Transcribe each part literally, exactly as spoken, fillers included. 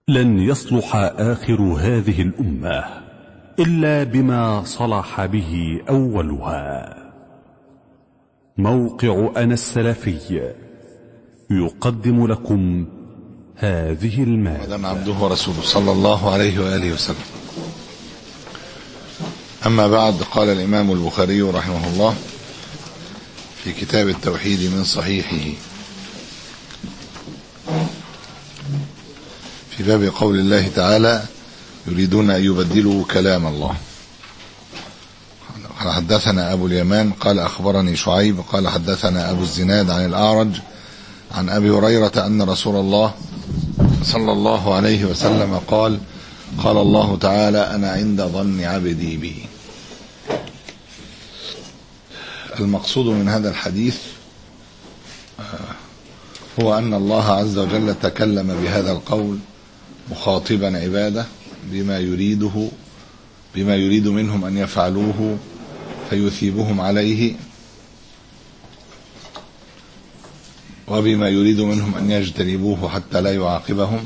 لن يصلح آخر هذه الأمة إلا بما صلح به أولها. موقع أنا السلفي يقدم لكم هذه المادة. عبده ورسوله صلى الله عليه وآله وسلم. أما بعد، قال الإمام البخاري رحمه الله في كتاب التوحيد من صحيحه في باب قول الله تعالى: يريدون أن يبدلوا كلام الله. قال حدثنا أبو اليمان قال أخبرني شعيب قال حدثنا أبو الزناد عن الأعرج عن أبي هريرة أن رسول الله صلى الله عليه وسلم قال: قال الله تعالى: أنا عند ظن عبدي بي. المقصود من هذا الحديث هو أن الله عز وجل تكلم بهذا القول مخاطبا عباده بما يريده بما يريد منهم أن يفعلوه فيثيبهم عليه، وبما يريد منهم أن يجتنبوه حتى لا يعاقبهم.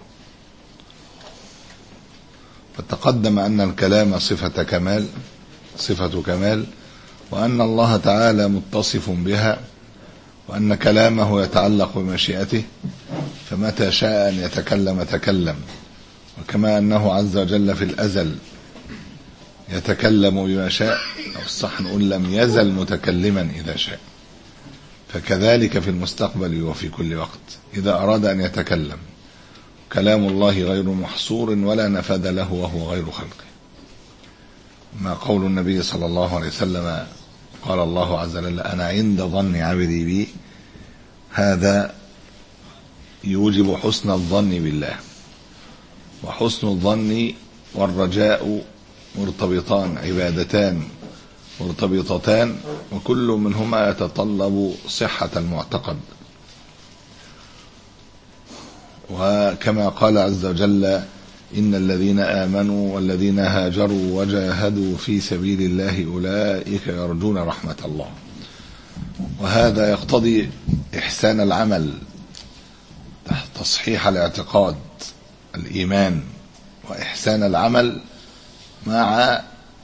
فتقدم أن الكلام صفة كمال صفة كمال وأن الله تعالى متصف بها، وأن كلامه يتعلق بمشيئته، فمتى شاء أن يتكلم تكلم، وكما أنه عز وجل في الأزل يتكلم بما شاء، أو الصح نقول لم يزل متكلما إذا شاء، فكذلك في المستقبل وفي كل وقت إذا أراد أن يتكلم. كلام الله غير محصور ولا نفذ له وهو غير خلقه. ما قول النبي صلى الله عليه وسلم قال الله عز وجل: أنا عند ظن عبدي بي، هذا يوجب حسن الظن بالله، وحسن الظن والرجاء مرتبطان، عبادتان مرتبطتان، وكل منهما يتطلب صحة المعتقد. وكما قال عز وجل: إن الذين آمنوا والذين هاجروا وجاهدوا في سبيل الله أولئك يرجون رحمة الله. وهذا يقتضي إحسان العمل، تصحيح الاعتقاد الإيمان، وإحسان العمل مع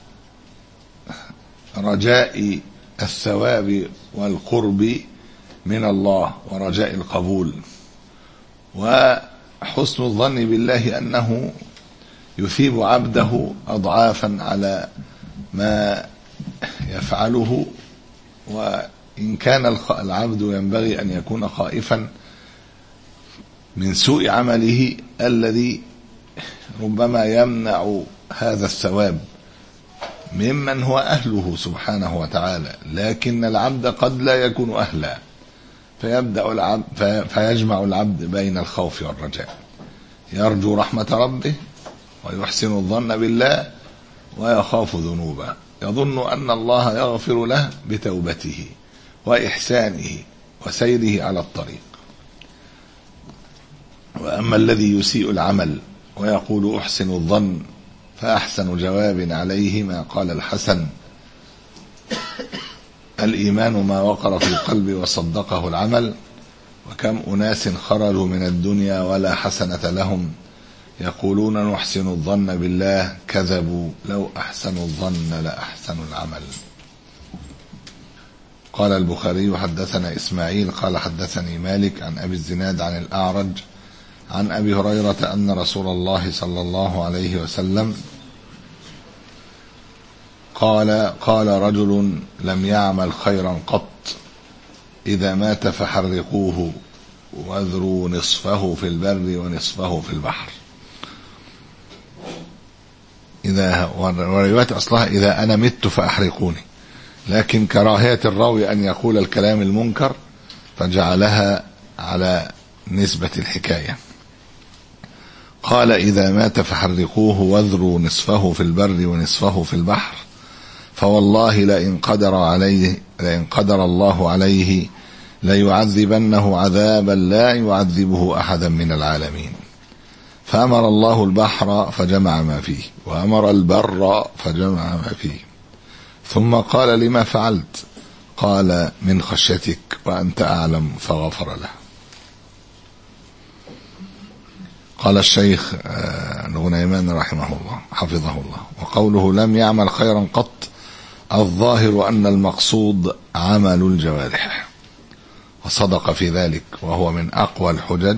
رجاء الثواب والقرب من الله ورجاء القبول، وحسن الظن بالله أنه يثيب عبده أضعافا على ما يفعله. وإن كان العبد ينبغي أن يكون خائفا من سوء عمله الذي ربما يمنع هذا الثواب ممن هو أهله سبحانه وتعالى، لكن العبد قد لا يكون أهلا، فيبدأ العبد فيجمع العبد بين الخوف والرجاء، يرجو رحمة ربه ويحسن الظن بالله ويخاف ذنوبه، يظن أن الله يغفر له بتوبته وإحسانه وسيره على الطريق. وأما الذي يسيء العمل ويقول أحسن الظن، فأحسن جواب عليه ما قال الحسن: الإيمان ما وقر في القلب وصدقه العمل، وكم أناس خرجوا من الدنيا ولا حسنة لهم يقولون نحسن الظن بالله، كذبوا، لو أحسنوا الظن لأحسنوا العمل. قال البخاري: حدثنا إسماعيل قال حدثني مالك عن أبي الزناد عن الأعرج عن أبي هريرة أن رسول الله صلى الله عليه وسلم قال: قال رجل لم يعمل خيرا قط، إذا مات فحرقوه واذروا نصفه في البر ونصفه في البحر. إذا ورواية أصلها إذا أنا مت فأحرقوني، لكن كراهية الراوي أن يقول الكلام المنكر فجعلها على نسبة الحكاية. قال: إذا مات فحرقوه واذروا نصفه في البر ونصفه في البحر، فوالله لئن قدر عليه لئن قدر الله عليه ليعذبنه عذابا لا يعذبه أحدا من العالمين. فأمر الله البحر فجمع ما فيه، وأمر البر فجمع ما فيه، ثم قال: لما فعلت؟ قال: من خشيتك وأنت أعلم، فغفر له. قال الشيخ الغنيمان رحمه الله حفظه الله: وقوله لم يعمل خيرا قط الظاهر أن المقصود عمل الجوارح، وصدق في ذلك، وهو من أقوى الحجج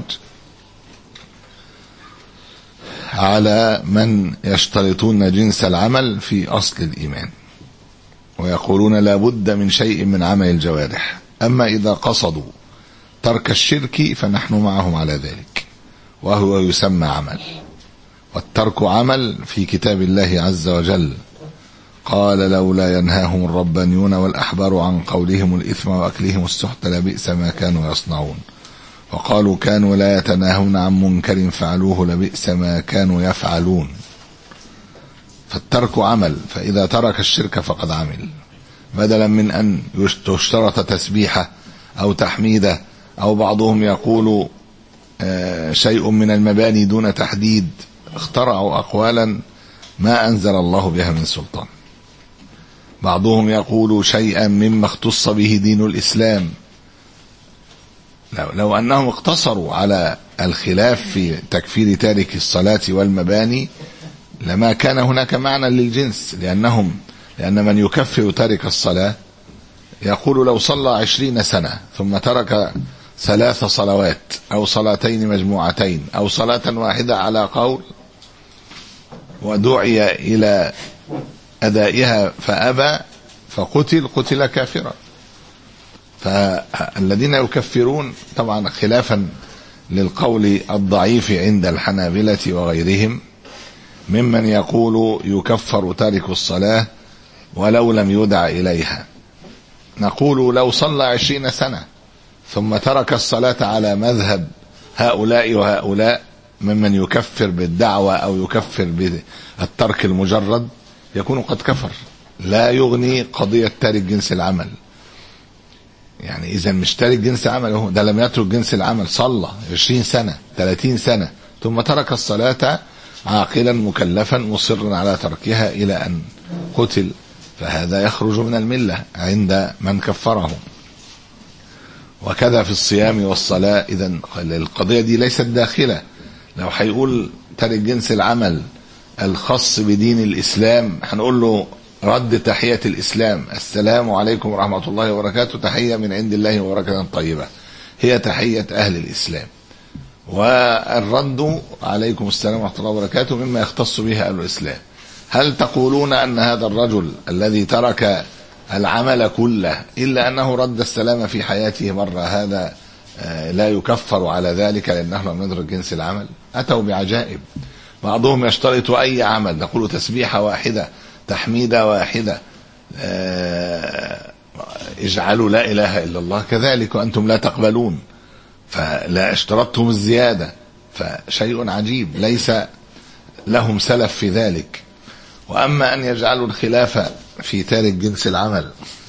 على من يشترطون جنس العمل في أصل الإيمان، ويقولون لا بد من شيء من عمل الجوارح. أما إذا قصدوا ترك الشرك فنحن معهم على ذلك، وهو يسمى عمل، والترك عمل في كتاب الله عز وجل. قال: لولا ينهاهم الربانيون والأحبار عن قولهم الإثم وأكلهم السحت لبئس ما كانوا يصنعون، وقالوا كانوا لا يتناهون عن منكر فعلوه لبئس ما كانوا يفعلون. فالترك عمل، فإذا ترك الشرك فقد عمل، بدلا من أن يشترط تسبيحه أو تحميده، أو بعضهم يقول شيء من المباني دون تحديد. اخترعوا أقوالا ما أنزل الله بها من سلطان. بعضهم يقول شيئا مما اختص به دين الإسلام. لو, لو أنهم اقتصروا على الخلاف في تكفير تارك الصلاة والمباني لما كان هناك معنى للجنس، لأنهم لأن من يكفر تارك الصلاة يقول لو صلى عشرين سنة ثم ترك ثلاث صلوات أو صلاتين مجموعتين أو صلاة واحدة على قول، ودعي إلى أدائها فأبى فقتل قتل كافرا. فالذين يكفرون طبعا خلافا للقول الضعيف عند الحنابلة وغيرهم ممن يقول يكفر تارك الصلاة ولو لم يدع إليها. نقول لو صلى عشرين سنة ثم ترك الصلاة على مذهب هؤلاء وهؤلاء ممن يكفر بالدعوة أو يكفر بالترك المجرد يكون قد كفر، لا يغني قضية تارك جنس العمل. يعني إذا مش تارك جنس عمل، ده لم يترك جنس العمل، صلى عشرين سنة ثلاثين سنة ثم ترك الصلاة عاقلا مكلفا مصرا على تركها إلى أن قتل، فهذا يخرج من الملة عند من كفره. وكذا في الصيام والصلاة. إذا القضية دي ليست داخلة. لو هيقول تارك جنس العمل الخاص بدين الإسلام هنقول له رد تحية الإسلام: السلام عليكم ورحمة الله وبركاته، تحية من عند الله وبركاته طيبة، هي تحية أهل الإسلام. والرد عليكم السلام ورحمة الله وبركاته مما يختص به أهل الإسلام. هل تقولون أن هذا الرجل الذي ترك العمل كله إلا أنه رد السلام في حياته مرة هذا لا يكفر على ذلك لأنه لم يدرك جنس العمل؟ أتوا بعجائب. بعضهم يشترط أي عمل، نقول تسبيحة واحدة، تحميدة واحدة، اجعلوا لا إله إلا الله كذلك وأنتم لا تقبلون، فلا اشترطتم الزيادة، فشيء عجيب ليس لهم سلف في ذلك. وأما أن يجعلوا الخلاف في تارك جنس العمل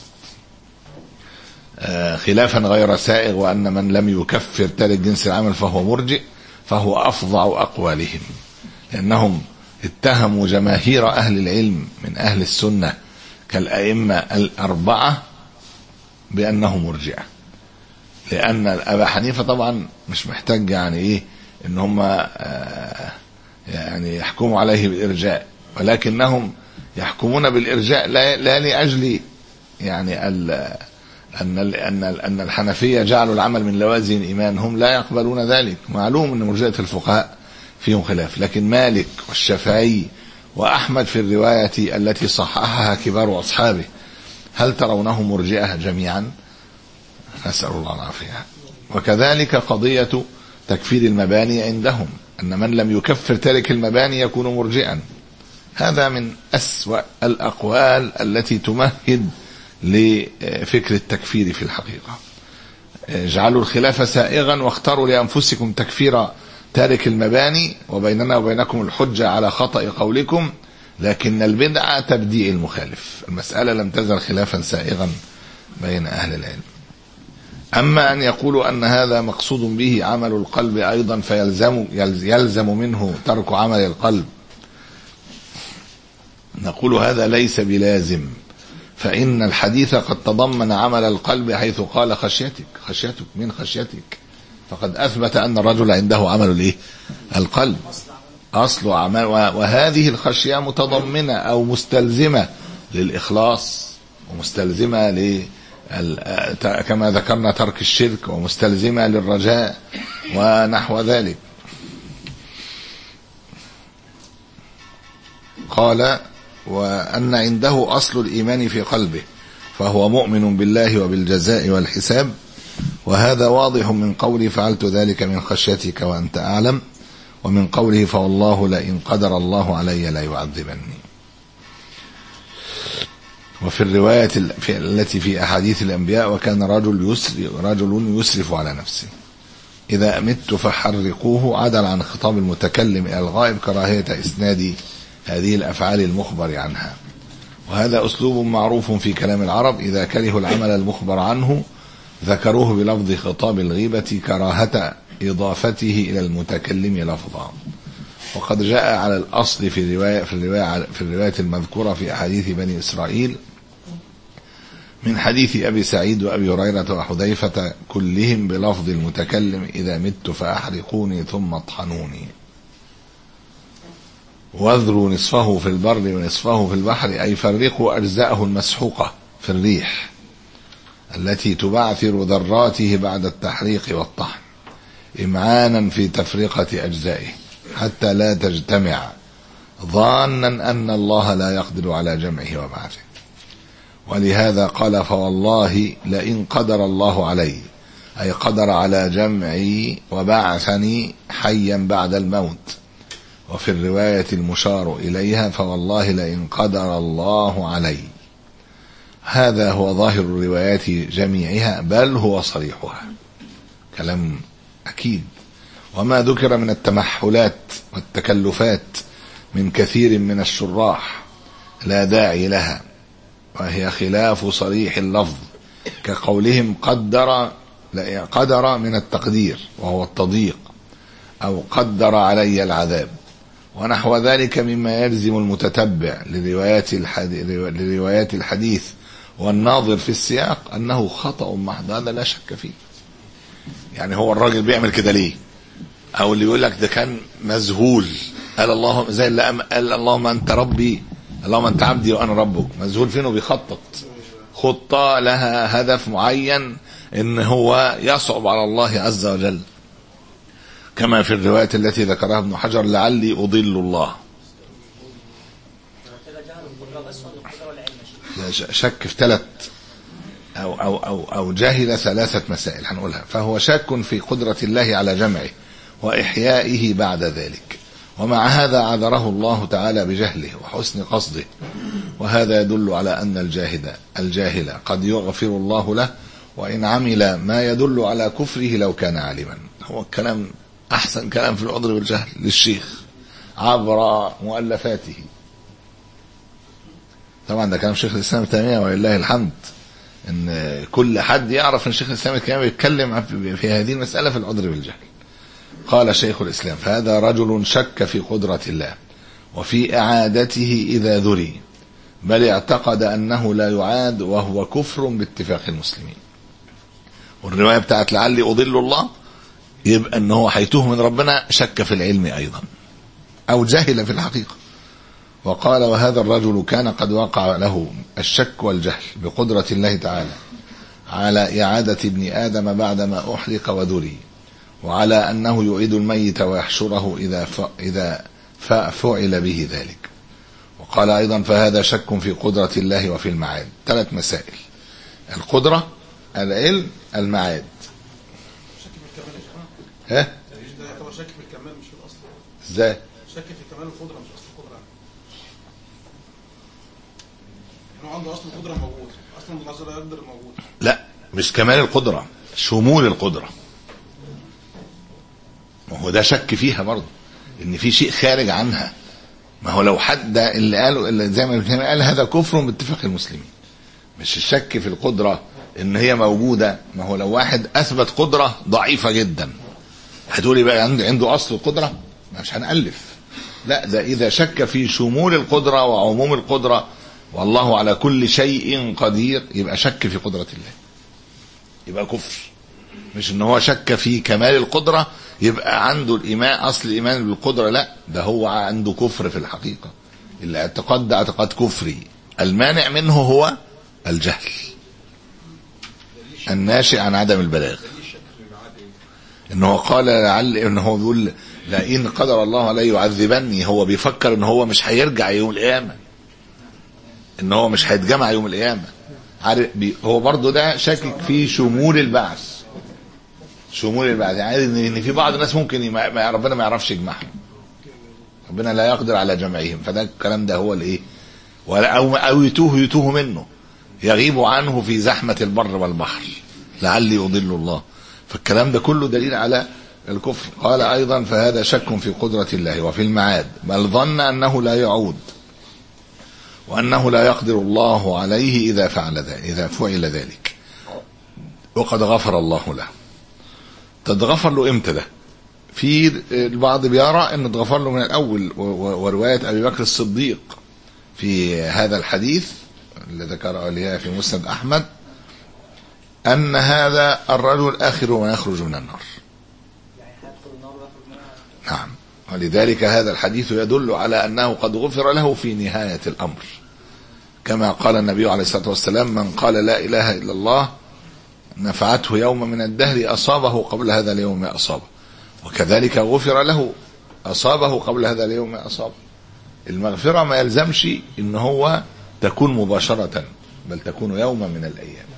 خلافا غير سائغ، وأن من لم يكفر تارك جنس العمل فهو مرجئ، فهو أفظع أقوالهم، لأنهم اتهموا جماهير أهل العلم من أهل السنة كالأئمة الأربعة بأنه مرجئة. لأن أبا حنيفة طبعا مش محتاج يعني إيه إن هم يعني يحكموا عليه بالإرجاء، ولكنهم يحكمون بالإرجاء لا, لا لأجل يعني ال أن أن أن الحنفية جعلوا العمل من لوازم الإيمان، هم لا يقبلون ذلك. معلوم أن مرجئة الفقهاء فيهم خلاف، لكن مالك والشافعي وأحمد في الرواية التي صححها كبار أصحابه هل ترونهم مرجئة جميعا؟ نسأل الله العافية. وكذلك قضية تكفير المباني عندهم، أن من لم يكفر تارك المباني يكون مرجئا. هذا من أسوأ الأقوال التي تمهد لفكر التكفير في الحقيقة. اجعلوا الخلاف سائغا واختاروا لأنفسكم تكفير تارك المباني، وبيننا وبينكم الحجة على خطأ قولكم، لكن البدعة تبديع المخالف. المسألة لم تزل خلافا سائغا بين أهل العلم. أما أن يقولوا أن هذا مقصود به عمل القلب أيضا فيلزم يلزم منه ترك عمل القلب، نقول هذا ليس بلازم، فإن الحديث قد تضمن عمل القلب حيث قال خشيتك خشيتك من خشيتك، فقد أثبت أن الرجل عنده عمل الإيه؟ القلب، أصل أعمال. وهذه الخشية متضمنة أو مستلزمة للإخلاص، ومستلزمة ل كما ذكرنا ترك الشرك، ومستلزمة للرجاء ونحو ذلك. قال وأن عنده أصل الإيمان في قلبه، فهو مؤمن بالله وبالجزاء والحساب، وهذا واضح من قوله فعلت ذلك من خشيتك وأنت أعلم، ومن قوله فوالله لئن قدر الله علي لا يعذبني. وفي الرواية التي في أحاديث الأنبياء وكان رجل يسرف, رجل يسرف على نفسه إذا أمت فحرقوه، عدل عن خطاب المتكلم إلى الغائب كراهية إسناد هذه الأفعال المخبر عنها. وهذا أسلوب معروف في كلام العرب، إذا كرهوا العمل المخبر عنه ذكروه بلفظ خطاب الغيبة كراهة إضافته إلى المتكلم لفظا. وقد جاء على الأصل في الرواية في الرواية في الرواية المذكورة في أحاديث بني إسرائيل من حديث أبي سعيد وأبي هريرة وحذيفة كلهم بلفظ المتكلم إذا مت فأحرقوني ثم اطحنوني، واذروا نصفه في البر ونصفه في البحر، أي فرقوا أجزاءه المسحوقة في الريح التي تبعثر ذراته بعد التحريق والطحن إمعانا في تفرقة أجزائه حتى لا تجتمع، ظانا أن الله لا يقدر على جمعه وبعثه. ولهذا قال فوالله لئن قدر الله علي، أي قدر على جمعي وبعثني حيا بعد الموت. وفي الرواية المشار إليها فوالله لئن قدر الله علي. هذا هو ظاهر الروايات جميعها، بل هو صريحها، كلام أكيد. وما ذكر من التمحلات والتكلفات من كثير من الشراح لا داعي لها، وهي خلاف صريح اللفظ، كقولهم قدر قدر من التقدير وهو التضييق، أو قدر علي العذاب، ونحو ذلك مما يلزم المتتبع لروايات الحديث, لروايات الحديث والناظر في السياق أنه خطأ محض، هذا لا شك فيه. يعني هو الراجل بيعمل كده ليه؟ أو اللي يقول لك ده كان مذهول، قال اللهم زي اللي قال اللهم أنت ربي، اللهم أنت عبدي وأنا ربك، مذهول فين؟ وبيخطط خطة لها هدف معين إن هو يصعب على الله عز وجل، كما في الرواية التي ذكرها ابن حجر لعلي أضل الله. شك في ثلاث أو, أو, أو, أو جاهل ثلاثة مسائل هنقولها. فهو شاك في قدرة الله على جمعه وإحيائه بعد ذلك، ومع هذا عذره الله تعالى بجهله وحسن قصده، وهذا يدل على أن الجاهد الجاهل قد يغفر الله له وإن عمل ما يدل على كفره لو كان عالما. هو الكلام أحسن كلام في العذر بالجهل للشيخ عبر مؤلفاته. طبعا ده كلام شيخ الإسلام ابن تيمية ولله الحمد، إن كل حد يعرف إن شيخ الإسلام ابن تيمية بيتكلم في هذه المسألة في العذر بالجهل. قال شيخ الإسلام فهذا رجل شك في قدرة الله وفي إعادته إذا ذري، بل اعتقد أنه لا يعاد، وهو كفر باتفاق المسلمين. والرواية بتاعت لعلي أضل الله يبقى أنه حيتوه من ربنا، شك في العلم أيضا أو جهل في الحقيقة. وقال وهذا الرجل كان قد وقع له الشك والجهل بقدرة الله تعالى على إعادة ابن آدم بعدما أحرق وذري، وعلى أنه يعيد الميت ويحشره إذا إذا فعل به ذلك. وقال أيضا فهذا شك في قدرة الله وفي المعاد. ثلاث مسائل: القدرة، العلم، المعاد. ها؟ ده يعتبر شك في الكمال مش في الأصل. ازاي؟ شك في كمال القدرة مش أصل القدرة. يعني هو عنده أصل القدرة موجود، أصل الله يقدر موجود. لا، مش كمال القدرة، شمول القدرة. ما هو ده شك فيها برضه، ان في شيء خارج عنها. ما هو لو حد اللي قاله اللي زي ما قال هذا كفر باتفاق المسلمين. مش الشك في القدرة ان هي موجودة. ما هو لو واحد اثبت قدرة ضعيفة جدا هتقولي بقى عنده عنده اصل القدرة، مش هنألف. لا، ده اذا شك في شمول القدرة وعموم القدرة والله على كل شيء قدير يبقى شك في قدرة الله، يبقى كفر. مش ان هو شك في كمال القدرة يبقى عنده الايمان، اصل الايمان بالقدرة، لا ده هو عنده كفر في الحقيقة. الاعتقاد ده اعتقاد كفري، المانع منه هو الجهل الناشئ عن عدم البلاغ. انه قال لعل انه هو بيقول لئن قدر الله عليه يعذبني، هو بيفكر ان هو مش هيرجع يوم القيامة، ان هو مش هيتجمع يوم القيامة. عارف هو برضو ده شاكك في شمول البعث، شمول البعث، يعني ان في بعض الناس ممكن ما ربنا ما يعرفش يجمعهم، ربنا لا يقدر على جمعهم، فده الكلام ده هو الايه، او او يتوه يتوه منه، يغيب عنه في زحمة البر والبحر لعلي يضل الله. فالكلام ده كله دليل على الكفر. قال ايضا فهذا شك في قدرة الله وفي المعاد، بل ظن انه لا يعود وانه لا يقدر الله عليه اذا فعل ذلك اذا فعل ذلك، وقد غفر الله له. تتغفر له امتى؟ ده في البعض بيرى ان اتغفر له من الاول، ورواية ابي بكر الصديق في هذا الحديث اللي ذكره لها في مسند احمد ان هذا الرجل اخر من يخرج من النار. نعم، ولذلك هذا الحديث يدل على انه قد غفر له في نهاية الامر، كما قال النبي عليه الصلاة والسلام من قال لا اله الا الله نفعته يوم من الدهر اصابه قبل هذا اليوم ما اصابه، وكذلك غفر له اصابه قبل هذا اليوم ما اصابه. المغفرة ما يلزمش ان هو تكون مباشرة، بل تكون يوما من الايام،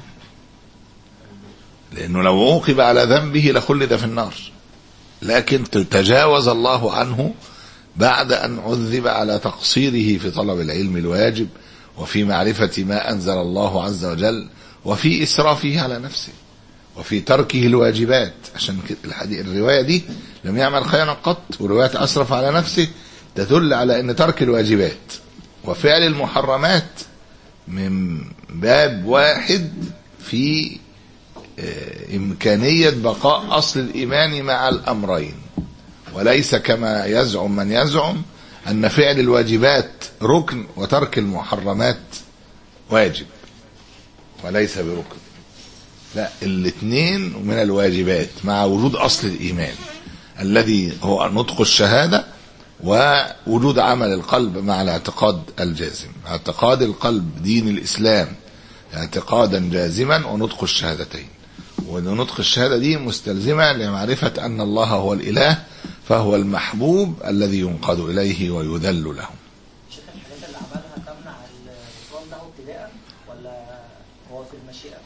لانه لو عوقب على ذنبه لخلد في النار، لكن تجاوز الله عنه بعد ان عذب على تقصيره في طلب العلم الواجب، وفي معرفة ما انزل الله عز وجل، وفي اسرافه على نفسه، وفي تركه الواجبات. عشان الحديث الرواية دي لم يعمل خيرا قط، ورواية اسرف على نفسه تدل على ان ترك الواجبات وفعل المحرمات من باب واحد في إمكانية بقاء أصل الإيمان مع الأمرين، وليس كما يزعم من يزعم أن فعل الواجبات ركن وترك المحرمات واجب وليس بركن. لا، الاثنين من الواجبات مع وجود أصل الإيمان الذي هو نطق الشهادة، ووجود عمل القلب مع الاعتقاد الجازم. اعتقاد القلب دين الإسلام اعتقادا جازما، ونطق الشهادتين، ونطق الشهادة دي مستلزمة لمعرفة أن الله هو الإله، فهو المحبوب الذي ينقاد إليه ويذل له. شيخ الحاجات اللي عملها تمنع الغفران ده ابتداء ولا هو في المشيئة؟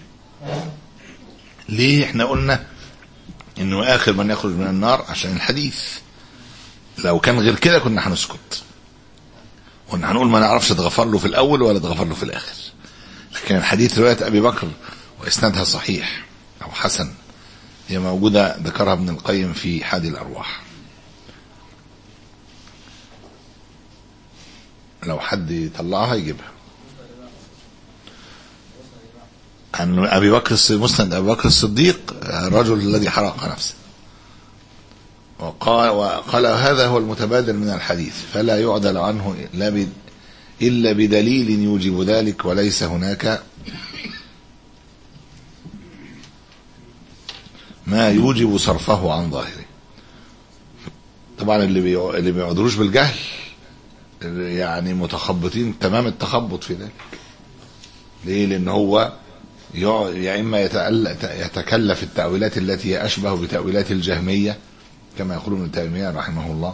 ليه احنا قلنا انه اخر من يخرج من النار؟ عشان الحديث. لو كان غير كده كنا هنسكت، كنا هنقول ما نعرفش اتغفر له في الاول ولا اتغفر له في الاخر. لكن الحديث رواية ابي بكر واسنادها صحيح او حسن، هي موجودة ذكرها ابن القيم في حادي الارواح. لو حد يطلعها يجيبها. عن ابي بكر مسند ابي بكر الصديق الرجل الذي حرق نفسه، وقال, وقال هذا هو المتبادل من الحديث، فلا يعدل عنه إلا بدليل يوجب ذلك، وليس هناك ما يوجب صرفه عن ظاهره. طبعا اللي بي... اللي بيعذروش بالجهل يعني متخبطين تمام التخبط في ذلك. ليه؟ لان هو يا اما يتكلف التأويلات التي هي اشبه بتأويلات الجهمية كما يقول ابن تيمية رحمه الله،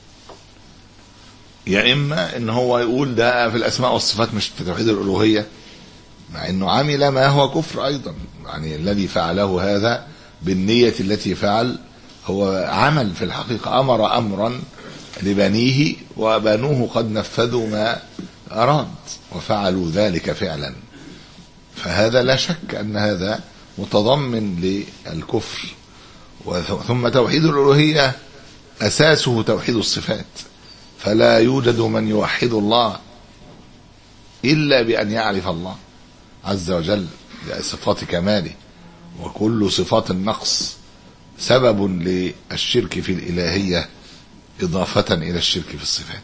يا اما ان هو يقول ده في الاسماء والصفات مش في توحيد الالوهية، مع انه عمل ما هو كفر ايضا. يعني الذي فعله هذا بالنية التي فعل هو عمل في الحقيقة، امر امرا لبنيه وبنوه قد نفذوا ما اراد وفعلوا ذلك فعلا، فهذا لا شك ان هذا متضمن للكفر. ثم توحيد الالوهية اساسه توحيد الصفات، فلا يوجد من يوحد الله الا بان يعرف الله عز وجل بصفات كماله، وكل صفات النقص سبب للشرك في الالهية اضافة الى الشرك في الصفات.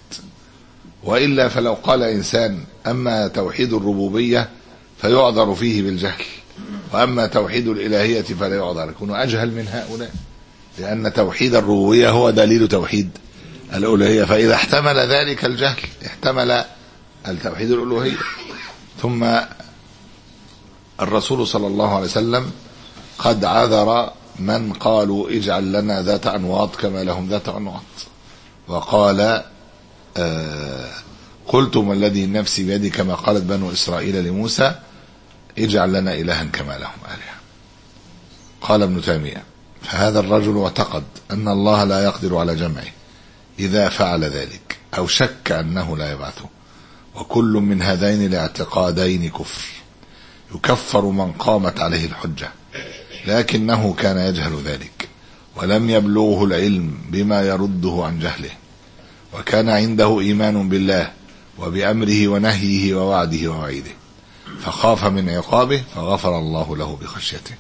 والا فلو قال انسان اما توحيد الربوبية فيعذر فيه بالجهل، وأما توحيد الإلهية فلا يعذر، يكون أجهل من هؤلاء، لأن توحيد الربوبية هو دليل توحيد الألوهية، فإذا احتمل ذلك الجهل احتمل التوحيد الألوهية. ثم الرسول صلى الله عليه وسلم قد عذر من قالوا اجعل لنا ذات أنواط كما لهم ذات أنواط، وقال آه قلتم الذي نفسي بيدي كما قالت بنو إسرائيل لموسى اجعل لنا إلها كما لهم آلهة. قال ابن تيمية فهذا الرجل اعتقد أن الله لا يقدر على جمعه إذا فعل ذلك أو شك أنه لا يبعثه، وكل من هذين الاعتقادين كفر، يكفر من قامت عليه الحجة، لكنه كان يجهل ذلك ولم يبلغه العلم بما يرده عن جهله، وكان عنده إيمان بالله وبأمره ونهيه ووعده ووعيده، فخاف من عقابه فغفر الله له بخشيته.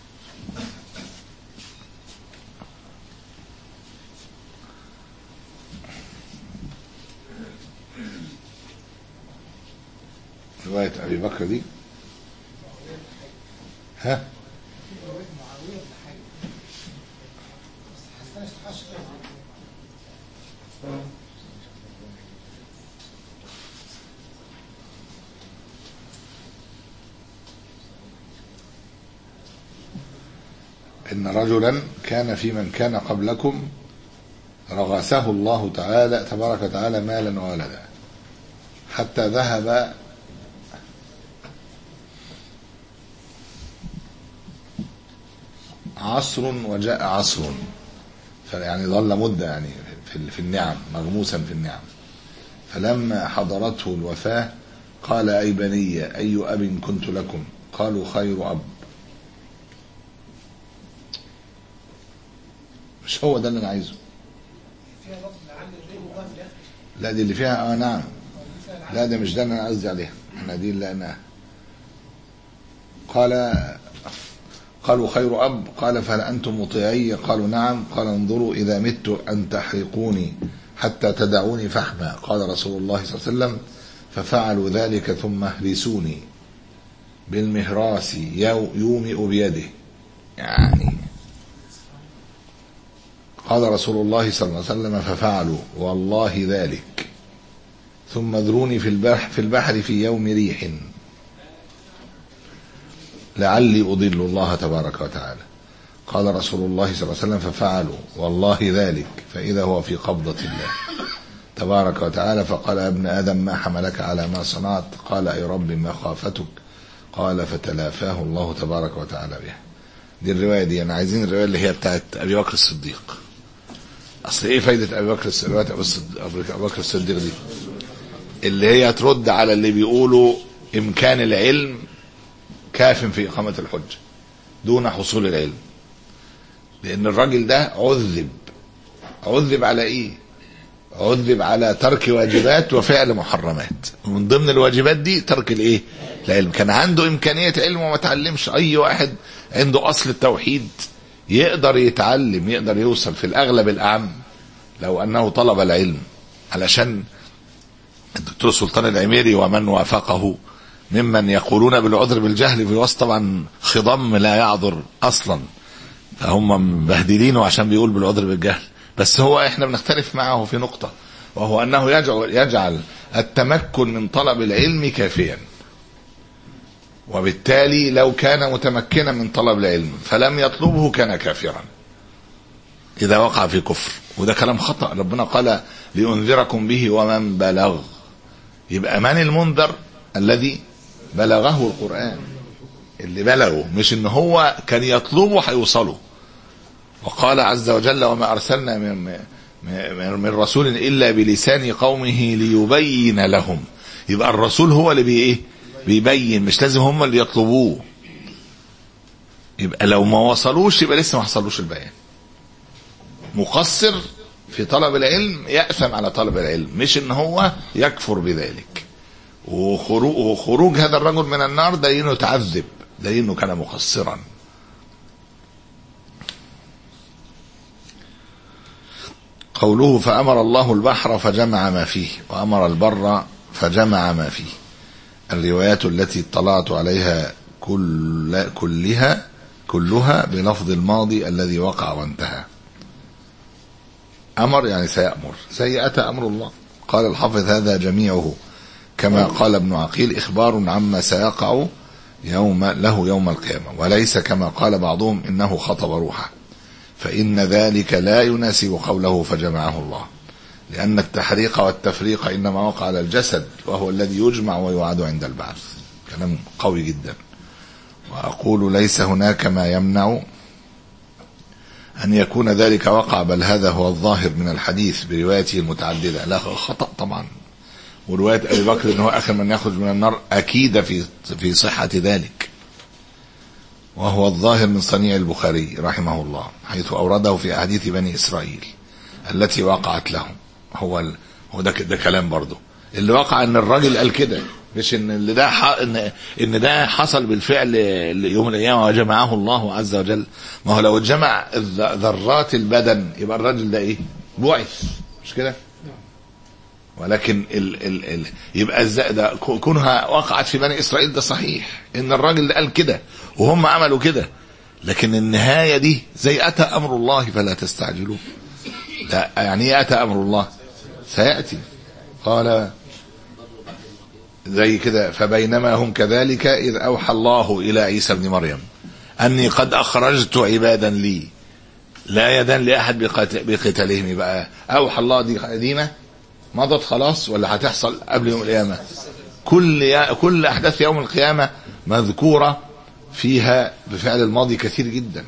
رواية أبي بكر دي ها إن رجلا كان في من كان قبلكم رغسه الله تعالى تبارك وتعالى مالا وولدا حتى ذهب عصر وجاء عصر، فيعني ظل مدة يعني في النعم مغموسا في النعم، فلما حضرته الوفاة قال أي بني أي أب كنت لكم؟ قالوا خير أب. مش هو ده اللي أنا عايزه. لا دي اللي فيها اه نعم، لا ده مش ده اللي أنا قصدي عليها، أنا دي اللي أنا قال قالوا خير أب. قال فهل أنتم مطيعي؟ قالوا نعم. قال انظروا إذا مت أن تحرقوني حتى تدعوني فحما. قال رسول الله صلى الله عليه وسلم ففعلوا ذلك ثم اهرسوني بالمهراس يومئ بيده، يعني قال رسول الله صلى الله عليه وسلم ففعلوا والله ذلك ثم ذروني في البحر في البحر في يوم ريح لعلي أضل الله تبارك وتعالى. قال رسول الله صلى الله عليه وسلم ففعلوا والله ذلك فإذا هو في قبضة الله تبارك وتعالى. فقال ابن آدم ما حملك على ما صنعت؟ قال أي رب ما خافتك؟ قال فتلافاه الله تبارك وتعالى بها. دي الرواية دي أنا عايزين الرواية اللي هي بتاعت أبي بكر الصديق. أصل إيه فايدة أبي بكر الصديق؟ أبي بكر الصديق دي اللي هي ترد على اللي بيقولوا إمكان العلم كاف في إقامة الحجة دون حصول العلم، لأن الراجل ده عذب عذب على إيه؟ عذب على ترك واجبات وفعل محرمات، ومن ضمن الواجبات دي ترك الإيه؟ العلم. كان عنده إمكانية علم وما تعلمش. أي واحد عنده أصل التوحيد يقدر يتعلم، يقدر يوصل في الأغلب الأعم لو أنه طلب العلم. علشان الدكتور سلطان العميري ومن وافقه ممن يقولون بالعذر بالجهل في وسط طبعا خضم لا يعذر اصلا، فهم مبهدلينه عشان بيقول بالعذر بالجهل. بس هو احنا بنختلف معه في نقطة، وهو انه يجعل, يجعل التمكن من طلب العلم كافيا، وبالتالي لو كان متمكنا من طلب العلم فلم يطلبه كان كافرا اذا وقع في كفر. وده كلام خطأ. ربنا قال لأنذركم به ومن بلغ، يبقى من المنذر؟ الذي بلغه القرآن، اللي بلغه، مش ان هو كان يطلبه هيوصله. وقال عز وجل وما أرسلنا من, من رسول إلا بلسان قومه ليبين لهم. يبقى الرسول هو اللي بي ايه بيبين، مش لازم هم اللي يطلبوه. يبقى لو ما وصلوش يبقى لسه ما حصلوش البيان. مقصر في طلب العلم يأثم على طلب العلم، مش ان هو يكفر بذلك. وخروج, وخروج هذا الرجل من النار دليل انه تعذب، دليل انه كان مقصرا. قوله فأمر الله البحر فجمع ما فيه وأمر البر فجمع ما فيه. الروايات التي اطلعت عليها كل كلها كلها بلفظ الماضي الذي وقع وانتهى. أمر يعني سيأمر، زي أتى أمر الله. قال الحافظ هذا جميعه كما قال ابن عقيل إخبار عما سيقع يوم له يوم القيامة، وليس كما قال بعضهم إنه خطب روحه، فإن ذلك لا يناسب قوله فجمعه الله، لأن التحريق والتفريق إنما وقع على الجسد وهو الذي يجمع ويعاد عند البعث. كلام قوي جدا. وأقول ليس هناك ما يمنع أن يكون ذلك وقع، بل هذا هو الظاهر من الحديث بروايته المتعددة. لا خطأ طبعا، ورواية أبي بكر أنه آخر من يخرج من النار أكيد في في صحة ذلك، وهو الظاهر من صنيع البخاري رحمه الله، حيث أورده في أحاديث بني إسرائيل التي وقعت لهم. هو ال... هو ده, ده كلام برضه اللي وقع ان الراجل قال كده، مش ان اللي ده ح... ان ان ده حصل بالفعل يوم القيامه وجمعه الله عز وجل. ما هو لو جمع ذرات البدن يبقى الراجل ده ايه؟ بعث، مش كده؟ ولكن ال... ال... ال... يبقى ازاي ده كونها وقعت في بني اسرائيل؟ ده صحيح ان الراجل ده قال كده وهم عملوا كده، لكن النهايه دي زي اتى امر الله فلا تستعجلوه. لا يعني ايه اتى امر الله؟ سياتي. قال زي كده فبينما هم كذلك إذ أوحى الله إلى عيسى ابن مريم أني قد أخرجت عبادا لي لا يدان لأحد بقتالهم. يبقى أوحى الله دي دينا مضت خلاص ولا هتحصل قبل يوم القيامة؟ كل كل أحداث يوم القيامة مذكورة فيها بفعل الماضي كثير جدا.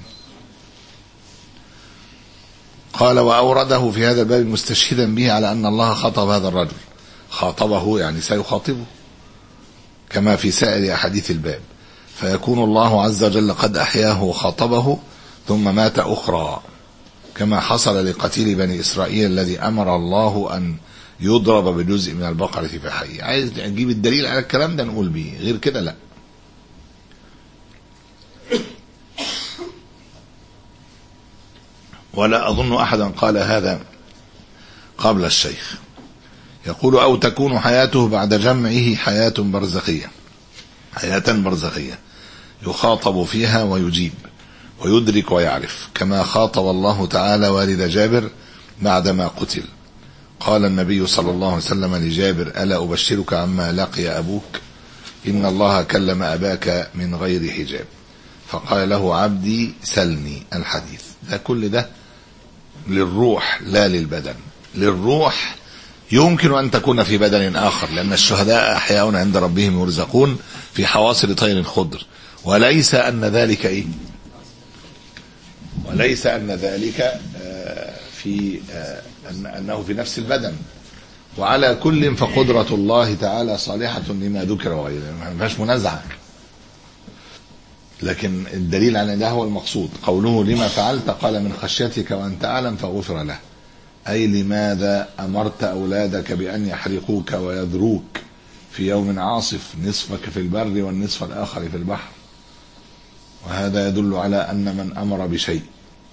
قال وأورده في هذا الباب مستشهدا به على أن الله خاطب هذا الرجل. خاطبه يعني سيخاطبه كما في سائر أحاديث الباب، فيكون الله عز وجل قد أحياه وخاطبه ثم مات أخرى، كما حصل لقتيل بني إسرائيل الذي أمر الله أن يضرب بجزء من البقرة في حي. عايز نجيب الدليل على الكلام ده نقول به، غير كده لا. ولا أظن أحدا قال هذا قبل الشيخ. يقول أو تكون حياته بعد جمعه حياة برزخية، حياة برزخية يخاطب فيها ويجيب ويدرك ويعرف، كما خاطب الله تعالى والد جابر بعدما قتل. قال النبي صلى الله عليه وسلم لجابر ألا أبشرك عما لقي أبوك؟ إن الله كلم أباك من غير حجاب. فقال له عبدي سلني. الحديث ده كل ده للروح لا للبدن. للروح يمكن أن تكون في بدن آخر، لأن الشهداء أحياء عند ربهم يرزقون في حواصل طير خضر، وليس أن ذلك إيه؟ وليس أن ذلك في أنه في نفس البدن. وعلى كل فقدرة الله تعالى صالحة لما ذكر وغيره، ما فيهاش منازعة. لكن الدليل على ده هو المقصود. قوله لما فعلت قال من خشيتك وأن تعلم فغفر له، أي لماذا أمرت أولادك بأن يحرقوك ويذروك في يوم عاصف، نصفك في البر والنصف الآخر في البحر؟ وهذا يدل على أن من أمر بشيء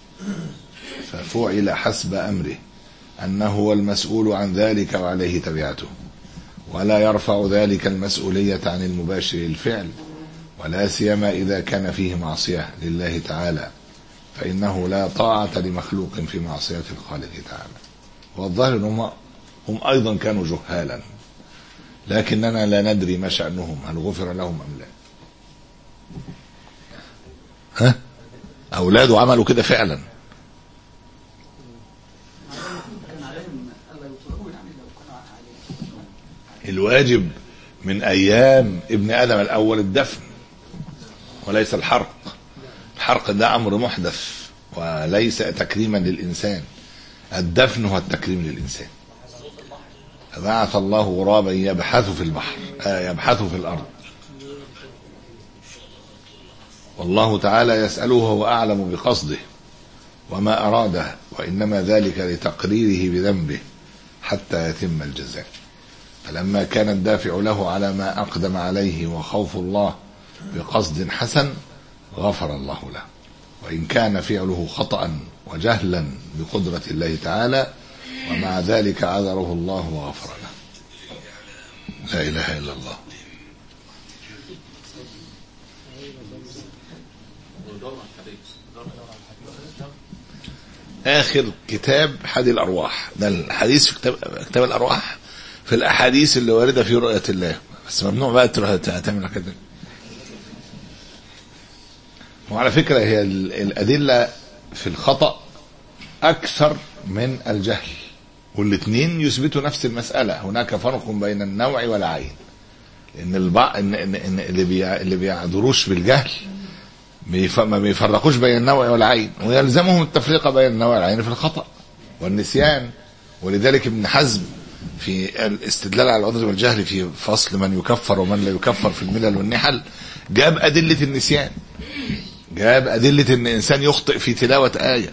ففعل حسب أمره أنه هو المسؤول عن ذلك وعليه تبعته، ولا يرفع ذلك المسؤولية عن المباشر الفعل، ولا سيما إذا كان فيه معصية لله تعالى، فإنه لا طاعة لمخلوق في معصية الخالق تعالى. والظاهر أنهم هم أيضا كانوا جهالا، لكننا لا ندري ما شأنهم، هل غفر لهم أم لا. ها؟ أولاده عملوا كده فعلا. الواجب من أيام ابن آدم الأول الدفن وليس الحرق. الحرق ده أمر محدث وليس تكريما للإنسان، الدفن هو التكريم للإنسان. بعث الله غرابا يبحث في البحر آه يبحث في الأرض، والله تعالى يسأله وهو أعلم بقصده وما أراده، وإنما ذلك لتقريره بذنبه حتى يتم الجزاء. فلما كان الدافع له على ما أقدم عليه وخوف الله بقصد حسن غفر الله له، وإن كان فعله خطأ وجهلا بقدرة الله تعالى، ومع ذلك عذره الله وغفر له. لا إله إلا الله. آخر كتاب حدي الأرواح، ده الحديث في كتاب, كتاب الأرواح في الأحاديث اللي واردة في رؤية الله، بس ممنوع بقى تعمل كده. وعلى فكرة هي الأدلة في الخطأ أكثر من الجهل، والاثنين يثبتوا نفس المسألة. هناك فرق بين النوع والعين، لأن البعض إن إن إن اللي بي اللي بيعذروش بالجهل ما بيفرقوش بين النوع والعين، ويلزمهم التفريق بين النوع والعين في الخطأ والنسيان. ولذلك ابن حزم في الاستدلال على العذر والجهل في فصل من يكفر ومن لا يكفر في الملل والنحل جاب أدلة النسيان، جاب أدلة إن إنسان يخطئ في تلاوة آية،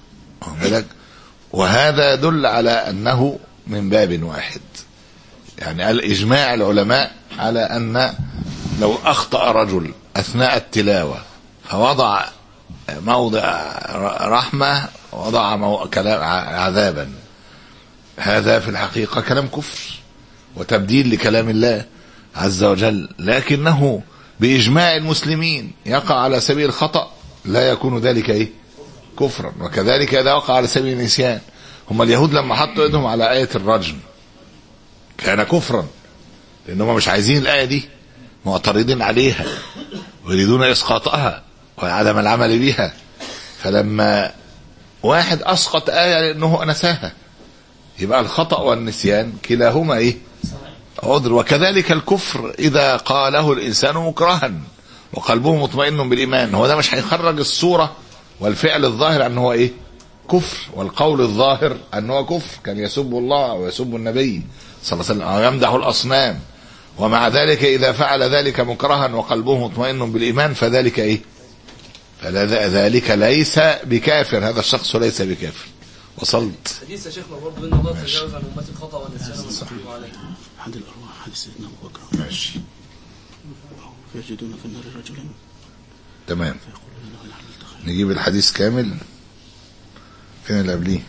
وهذا يدل على أنه من باب واحد. يعني الإجماع العلماء على أن لو أخطأ رجل أثناء التلاوة فوضع موضع رحمة وضع عذابا، هذا في الحقيقة كلام كفر وتبديل لكلام الله عز وجل، لكنه بإجماع المسلمين يقع على سبيل الخطأ لا يكون ذلك إيه؟ كفرا. وكذلك إذا وقع على سبيل النسيان، هم اليهود لما حطوا يدهم على آية الرجم كان كفرا، لأنهم مش عايزين الآية دي، معترضين عليها ويريدون إسقاطها وعدم العمل بها. فلما واحد أسقط آية لأنه نساها، يبقى الخطأ والنسيان كلاهما إيه؟ عذر. وكذلك الكفر إذا قاله الإنسان مكرها وقلبه مطمئن بالإيمان، هو ده مش هيخرج الصورة والفعل الظاهر أنه هو إيه؟ كفر، والقول الظاهر أنه هو كفر، كان يسب الله ويسب النبي صلى الله عليه وسلم ويمدح الأصنام، ومع ذلك إذا فعل ذلك مكرها وقلبه مطمئن بالإيمان فذلك إيه؟ فذلك ليس بكافر، هذا الشخص ليس بكافر. وصلت حديث يا شيخنا برضه ان الله تجاوز عن امتي الخطا والنسيان والمستقيم عليه. حد الارواح حديث سيدنا ابو بكر ماشي. فيجدون في النار رجلا تمام. نجيب الحديث كامل. فين اللي قبليه؟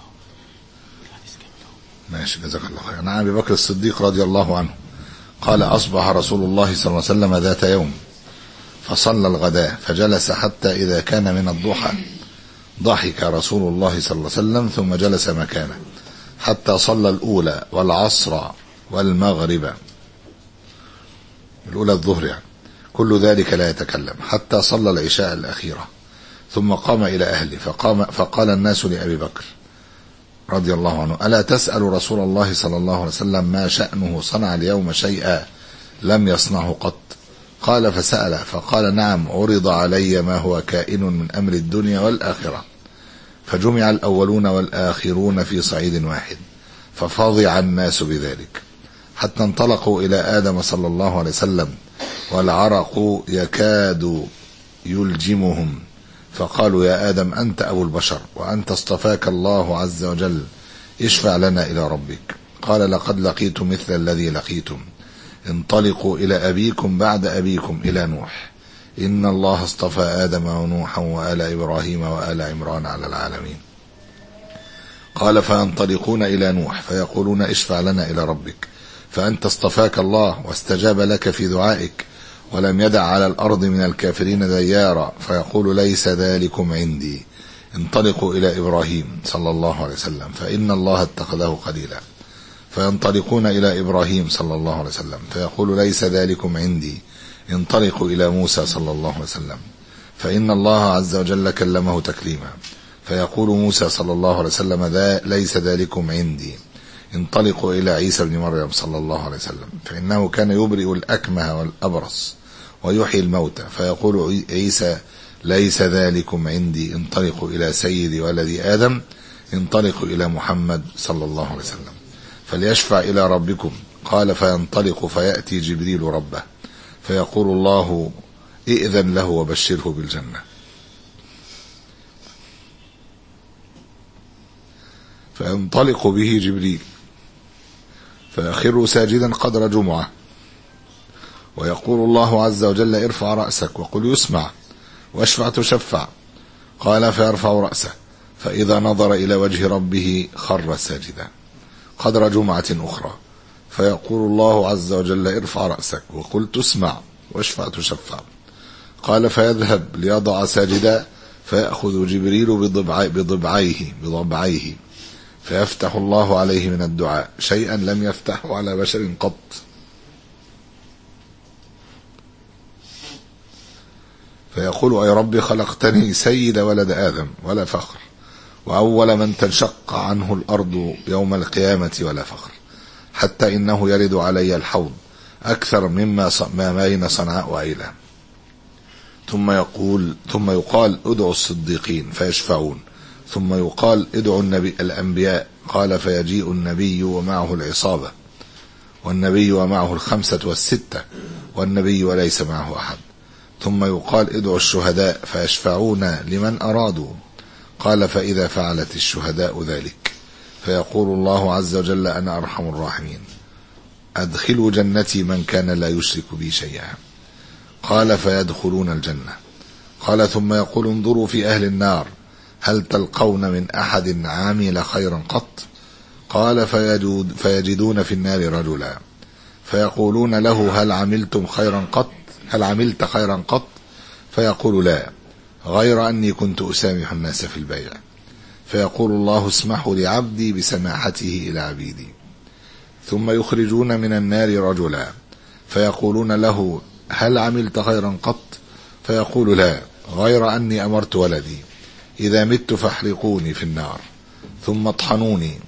ماشي جزاك الله خير. عن ابي بكر الصديق رضي الله عنه قال اصبح رسول الله صلى الله عليه وسلم ذات يوم فصلى الغداء فجلس حتى اذا كان من الضحى ضحك رسول الله صلى الله عليه وسلم ثم جلس مكانه حتى صلى الأولى والعصر والمغرب، الأولى الظهر يعني، كل ذلك لا يتكلم حتى صلى العشاء الأخيرة ثم قام إلى أهله فقام فقال الناس لأبي بكر رضي الله عنه ألا تسأل رسول الله صلى الله عليه وسلم ما شأنه صنع اليوم شيئا لم يصنعه قط؟ قال فسأل فقال نعم عرض علي ما هو كائن من أمر الدنيا والآخرة، فجمع الأولون والآخرون في صعيد واحد ففضع الناس بذلك حتى انطلقوا إلى آدم صلى الله عليه وسلم والعرق يكاد يلجمهم فقالوا يا آدم أنت أبو البشر وأنت اصطفاك الله عز وجل اشفع لنا إلى ربك. قال لقد لقيت مثل الذي لقيتم، انطلقوا إلى أبيكم بعد أبيكم إلى نوح، إن الله اصطفى آدم ونوحا وآل إبراهيم وآل عمران على العالمين. قال فينطلقون إلى نوح فيقولون اشفع لنا إلى ربك، فأنت اصطفاك الله واستجاب لك في دعائك ولم يدع على الأرض من الكافرين ديارا، فيقول ليس ذلكم عندي، انطلقوا إلى إبراهيم صلى الله عليه وسلم فإن الله اتخذه خليلا. فينطلقون إلى إبراهيم صلى الله عليه وسلم فيقول ليس ذلكم عندي، انطلقوا إلى موسى صلى الله عليه وسلم فإن الله عز وجل كلمه تكليما. فيقول موسى صلى الله عليه وسلم ذا ليس ذلكم عندي، انطلقوا إلى عيسى بن مريم صلى الله عليه وسلم فإنه كان يبرئ الأكمه والأبرص ويحيي الموتى. فيقول عيسى ليس ذلكم عندي، انطلقوا إلى سيد ولد آدم، انطلقوا إلى محمد صلى الله عليه وسلم فليشفع إلى ربكم. قال فينطلق فيأتي جبريل ربه فيقول الله ائذن له وبشره بالجنة. فينطلق به جبريل فيخر ساجدا قدر جمعة ويقول الله عز وجل ارفع رأسك وقل يسمع واشفع تشفع. قال فيرفع رأسه فإذا نظر إلى وجه ربه خر ساجدا قدر جمعة أخرى فيقول الله عز وجل ارفع رأسك وقل تسمع واشفع تشفع. قال فيذهب ليضع ساجدا فيأخذ جبريل بضبعي بضبعيه بضبعيه فيفتح الله عليه من الدعاء شيئا لم يفتحه على بشر قط. فيقول أي رب خلقتني سيد ولد آدم ولا فخر، وأول من تنشق عنه الأرض يوم القيامة ولا فخر، حتى إنه يرد علي الحوض أكثر مما ما بين صنعاء وأيلام. ثم يقول ثم يقال ادعوا الصديقين فيشفعون، ثم يقال ادعوا النبي الأنبياء، قال فيجيء النبي ومعه العصابة، والنبي ومعه الخمسة والستة، والنبي وليس معه أحد. ثم يقال ادعوا الشهداء فيشفعون لمن أرادوا، قال فإذا فعلت الشهداء ذلك فيقول الله عز وجل أنا أرحم الراحمين أدخلوا جنتي من كان لا يشرك بي شيئا، قال فيدخلون الجنة. قال ثم يقول انظروا في أهل النار هل تلقون من أحد عامل خيرا قط؟ قال فيجد فيجدون في النار رجلا فيقولون له هل عملتم خيرا قط هل عملت خيرا قط؟ فيقول لا، غير أني كنت أسامح الناس في البيع. فيقول الله اسمحوا لعبدي بسماحته إلى عبيدي. ثم يخرجون من النار رجلا فيقولون له هل عملت خيرا قط؟ فيقول لا، غير أني أمرت ولدي إذا مت فاحرقوني في النار ثم اطحنوني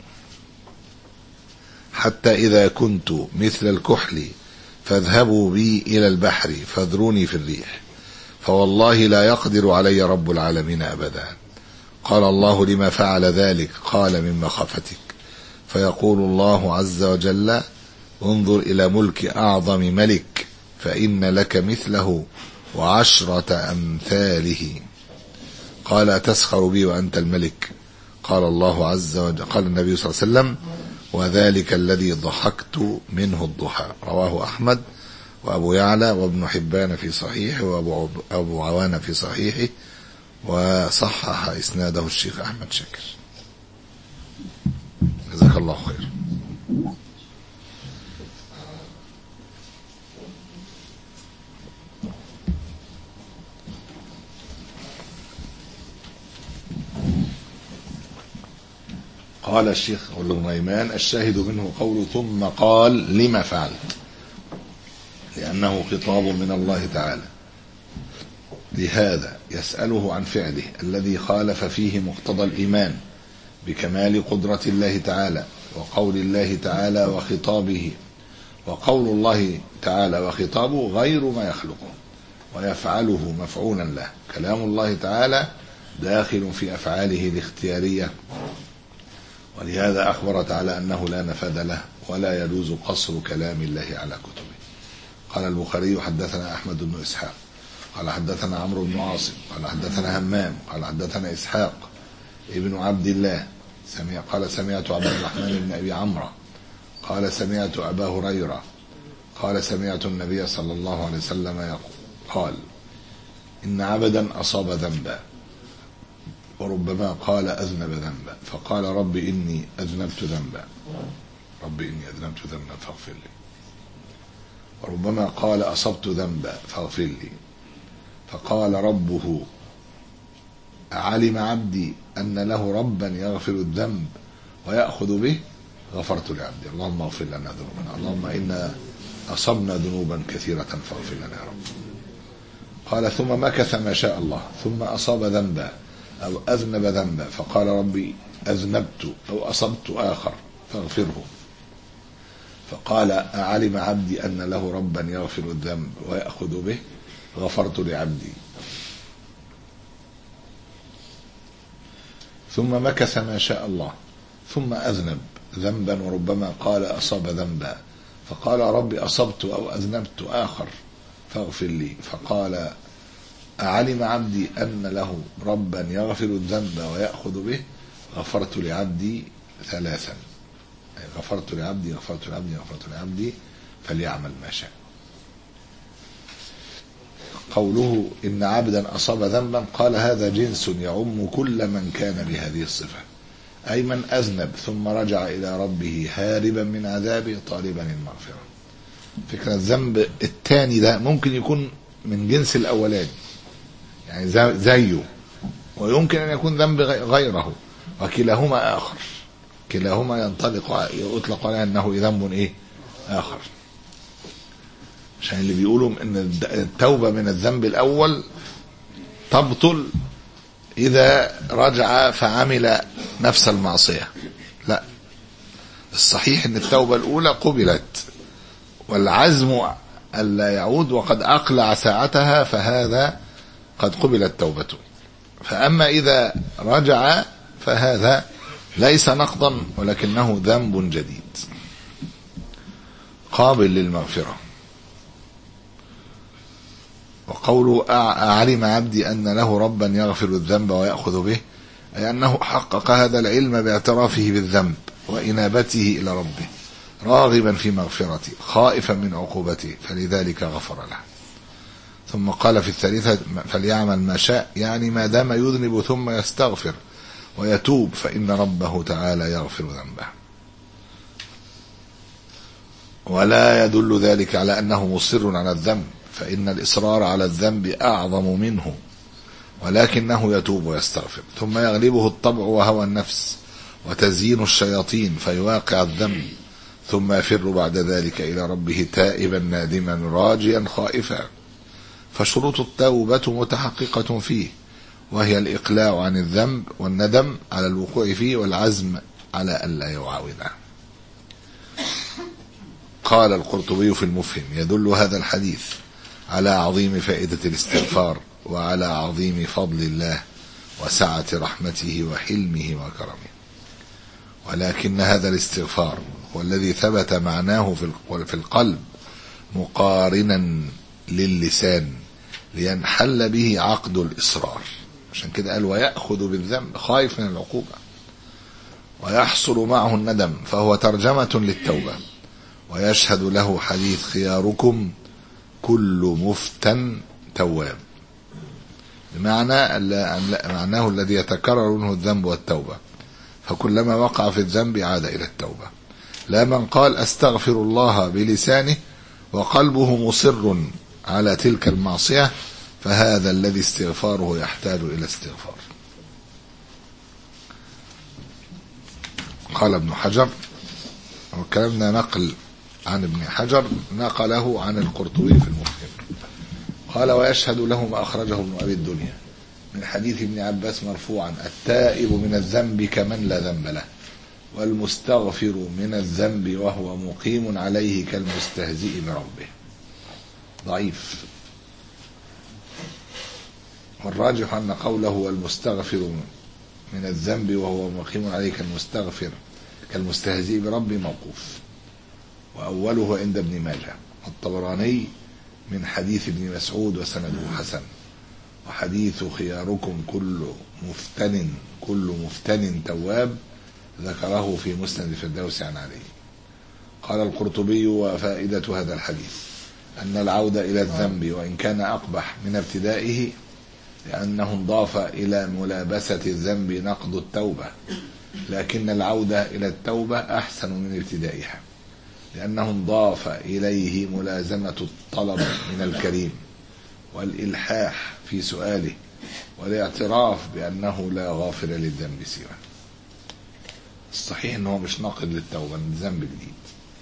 حتى إذا كنت مثل الكحل فاذهبوا بي إلى البحر فاذروني في الريح، فوالله لا يقدر علي رب العالمين أبدا. قال الله لما فعل ذلك؟ قال من مخافتك. فيقول الله عز وجل انظر إلى ملك أعظم ملك فإن لك مثله وعشرة أمثاله. قال أتسخر بي وأنت الملك؟ قال الله عز وجل قال النبي صلى الله عليه وسلم وذلك الذي ضحكت منه الضحى. رواه أحمد وأبو يعلى وابن حبان في صحيحه وأبو عوان في صحيحه، وصحح إسناده الشيخ أحمد شاكر. جزاك الله خير. قال الشيخ الغنيمان الشاهد منه قوله ثم قال لما فعلت، لأنه خطاب من الله تعالى، لهذا يسأله عن فعله الذي خالف فيه مقتضى الإيمان بكمال قدرة الله تعالى، وقول الله تعالى وخطابه وقول الله تعالى وخطابه غير ما يخلقه ويفعله مفعولا له. كلام الله تعالى داخل في أفعاله الاختيارية، ولهذا أخبر تعالى أنه لا نفاذ له ولا يجوز قصر كلام الله على كتبه. قال البخاري حدثنا أحمد بن إسحاق قال حدثنا عمرو بن عاصم قال حدثنا همام قال حدثنا إسحاق ابن عبد الله سمع قال سمعت عبد الرحمن بن أبي عمرو قال سمعت أبا هريرة قال سمعت النبي صلى الله عليه وسلم يقول قال إن عبدا أصاب ذنبا، وربما قال أذنب ذنبا فقال رب إني أذنبت ذنبا رب إني أذنبت ذنبا فاغفر لي، وربما قال أصبت ذنبا فاغفر لي، فقال ربه علم عبدي أن له ربا يغفر الذنب ويأخذ به غفرت لعبدي اللهم اغفر لنا ذنوبنا اللهم إنا أصبنا ذنوبا كثيرة فاغفر لنا يا رب. قال ثم مكث ما شاء الله ثم أصاب ذنبا أو أذنب ذنبا فقال ربي أذنبت أو أصبت آخر فاغفره، فقال أعلم عبدي أن له ربا يغفر الذنب ويأخذ به غفرت لعبدي. ثم مكث ما شاء الله ثم أذنب ذنبا وربما قال أصاب ذنبا فقال ربي أصبت أو أذنبت آخر فاغفر لي، فقال أعلم عبدي أن له ربا يغفر الذنب ويأخذ به غفرت لعبدي ثلاثا، غفرت لعبدي غفرت لعبدي غفرت لعبدي فليعمل ما شاء. قوله إن عبدا أصاب ذنبا قال هذا جنس يعم كل من كان بهذه الصفة، أي من أذنب ثم رجع إلى ربه هاربا من عذابه طالبا المغفرة. فكرة الذنب الثاني ده ممكن يكون من جنس الأولاني، يعني زيه، ويمكن أن يكون ذنب غيره، وكلاهما آخر، كلاهما ينطلق يطلق عليه أنه ذنب إيه آخر. عشان اللي بيقولوا أن التوبة من الذنب الأول تبطل إذا رجع فعمل نفس المعصية، لا، الصحيح أن التوبة الأولى قبلت والعزم ألا يعود وقد أقلع ساعتها، فهذا قد قبلت توبته. فأما إذا رجع فهذا ليس نقضا ولكنه ذنب جديد قابل للمغفرة. وقوله أعلم عبدي أن له ربا يغفر الذنب ويأخذ به، أي أنه حقق هذا العلم باعترافه بالذنب وإنابته إلى ربه راغبا في مغفرته خائفا من عقوبته، فلذلك غفر له. ثم قال في الثالثة فليعمل ما شاء، يعني ما دام يذنب ثم يستغفر ويتوب فإن ربه تعالى يغفر ذنبه. ولا يدل ذلك على أنه مصر على الذنب، فإن الإصرار على الذنب أعظم منه، ولكنه يتوب ويستغفر، ثم يغلبه الطبع وهوى النفس وتزيين الشياطين فيواقع الذنب، ثم يفر بعد ذلك إلى ربه تائبا نادما راجيا خائفا. فشروط التوبة متحققة فيه، وهي الإقلاع عن الذنب والندم على الوقوع فيه والعزم على ألا يعاوده. قال القرطبي في المفهم يدل هذا الحديث على عظيم فائدة الاستغفار وعلى عظيم فضل الله وسعة رحمته وحلمه وكرمه، ولكن هذا الاستغفار هو الذي ثبت معناه في القلب مقارنا للسان لينحل به عقد الإصرار. عشان كده قال ويأخذ بالذنب خايف من العقوبة، ويحصل معه الندم، فهو ترجمة للتوبة. ويشهد له حديث خياركم كل مفتن تواب، بمعنى معناه الذي يتكرر منه الذنب والتوبة، فكلما وقع في الذنب عاد إلى التوبة. لا من قال أستغفر الله بلسانه وقلبه مصر على تلك المعصية، فهذا الذي استغفاره يحتاج إلى استغفار. قال ابن حجر، وكلامنا نقل عن ابن حجر نقله عن القرطبي في المفهم، قال ويشهد له ما أخرجه ابن أبي الدنيا من حديث ابن عباس مرفوعا التائب من الذنب كمن لا ذنب له، والمستغفر من الذنب وهو مقيم عليه كالمستهزئ بربه. ضعيف. والراجح أن قوله والمستغفر من الذنب وهو مقيم عليه كالمستغفر كالمستهزئ بربه موقوف، وأوله عند ابن ماجه والطبراني من حديث ابن مسعود وسنده حسن. وحديث خياركم كل مفتن كل مفتن تواب ذكره في مسند الفردوسي عن علي. قال القرطبي وفائدة هذا الحديث أن العودة إلى الذنب وإن كان أقبح من ابتدائه لأنه انضاف إلى ملابسة الذنب نقض التوبة، لكن العودة إلى التوبة أحسن من ابتدائها لأنه انضاف إليه ملازمة الطلب من الكريم والإلحاح في سؤاله والاعتراف بأنه لا غافر للذنب سواه. الصحيح أنه مش ناقض للتوبة، من ذنب جديد.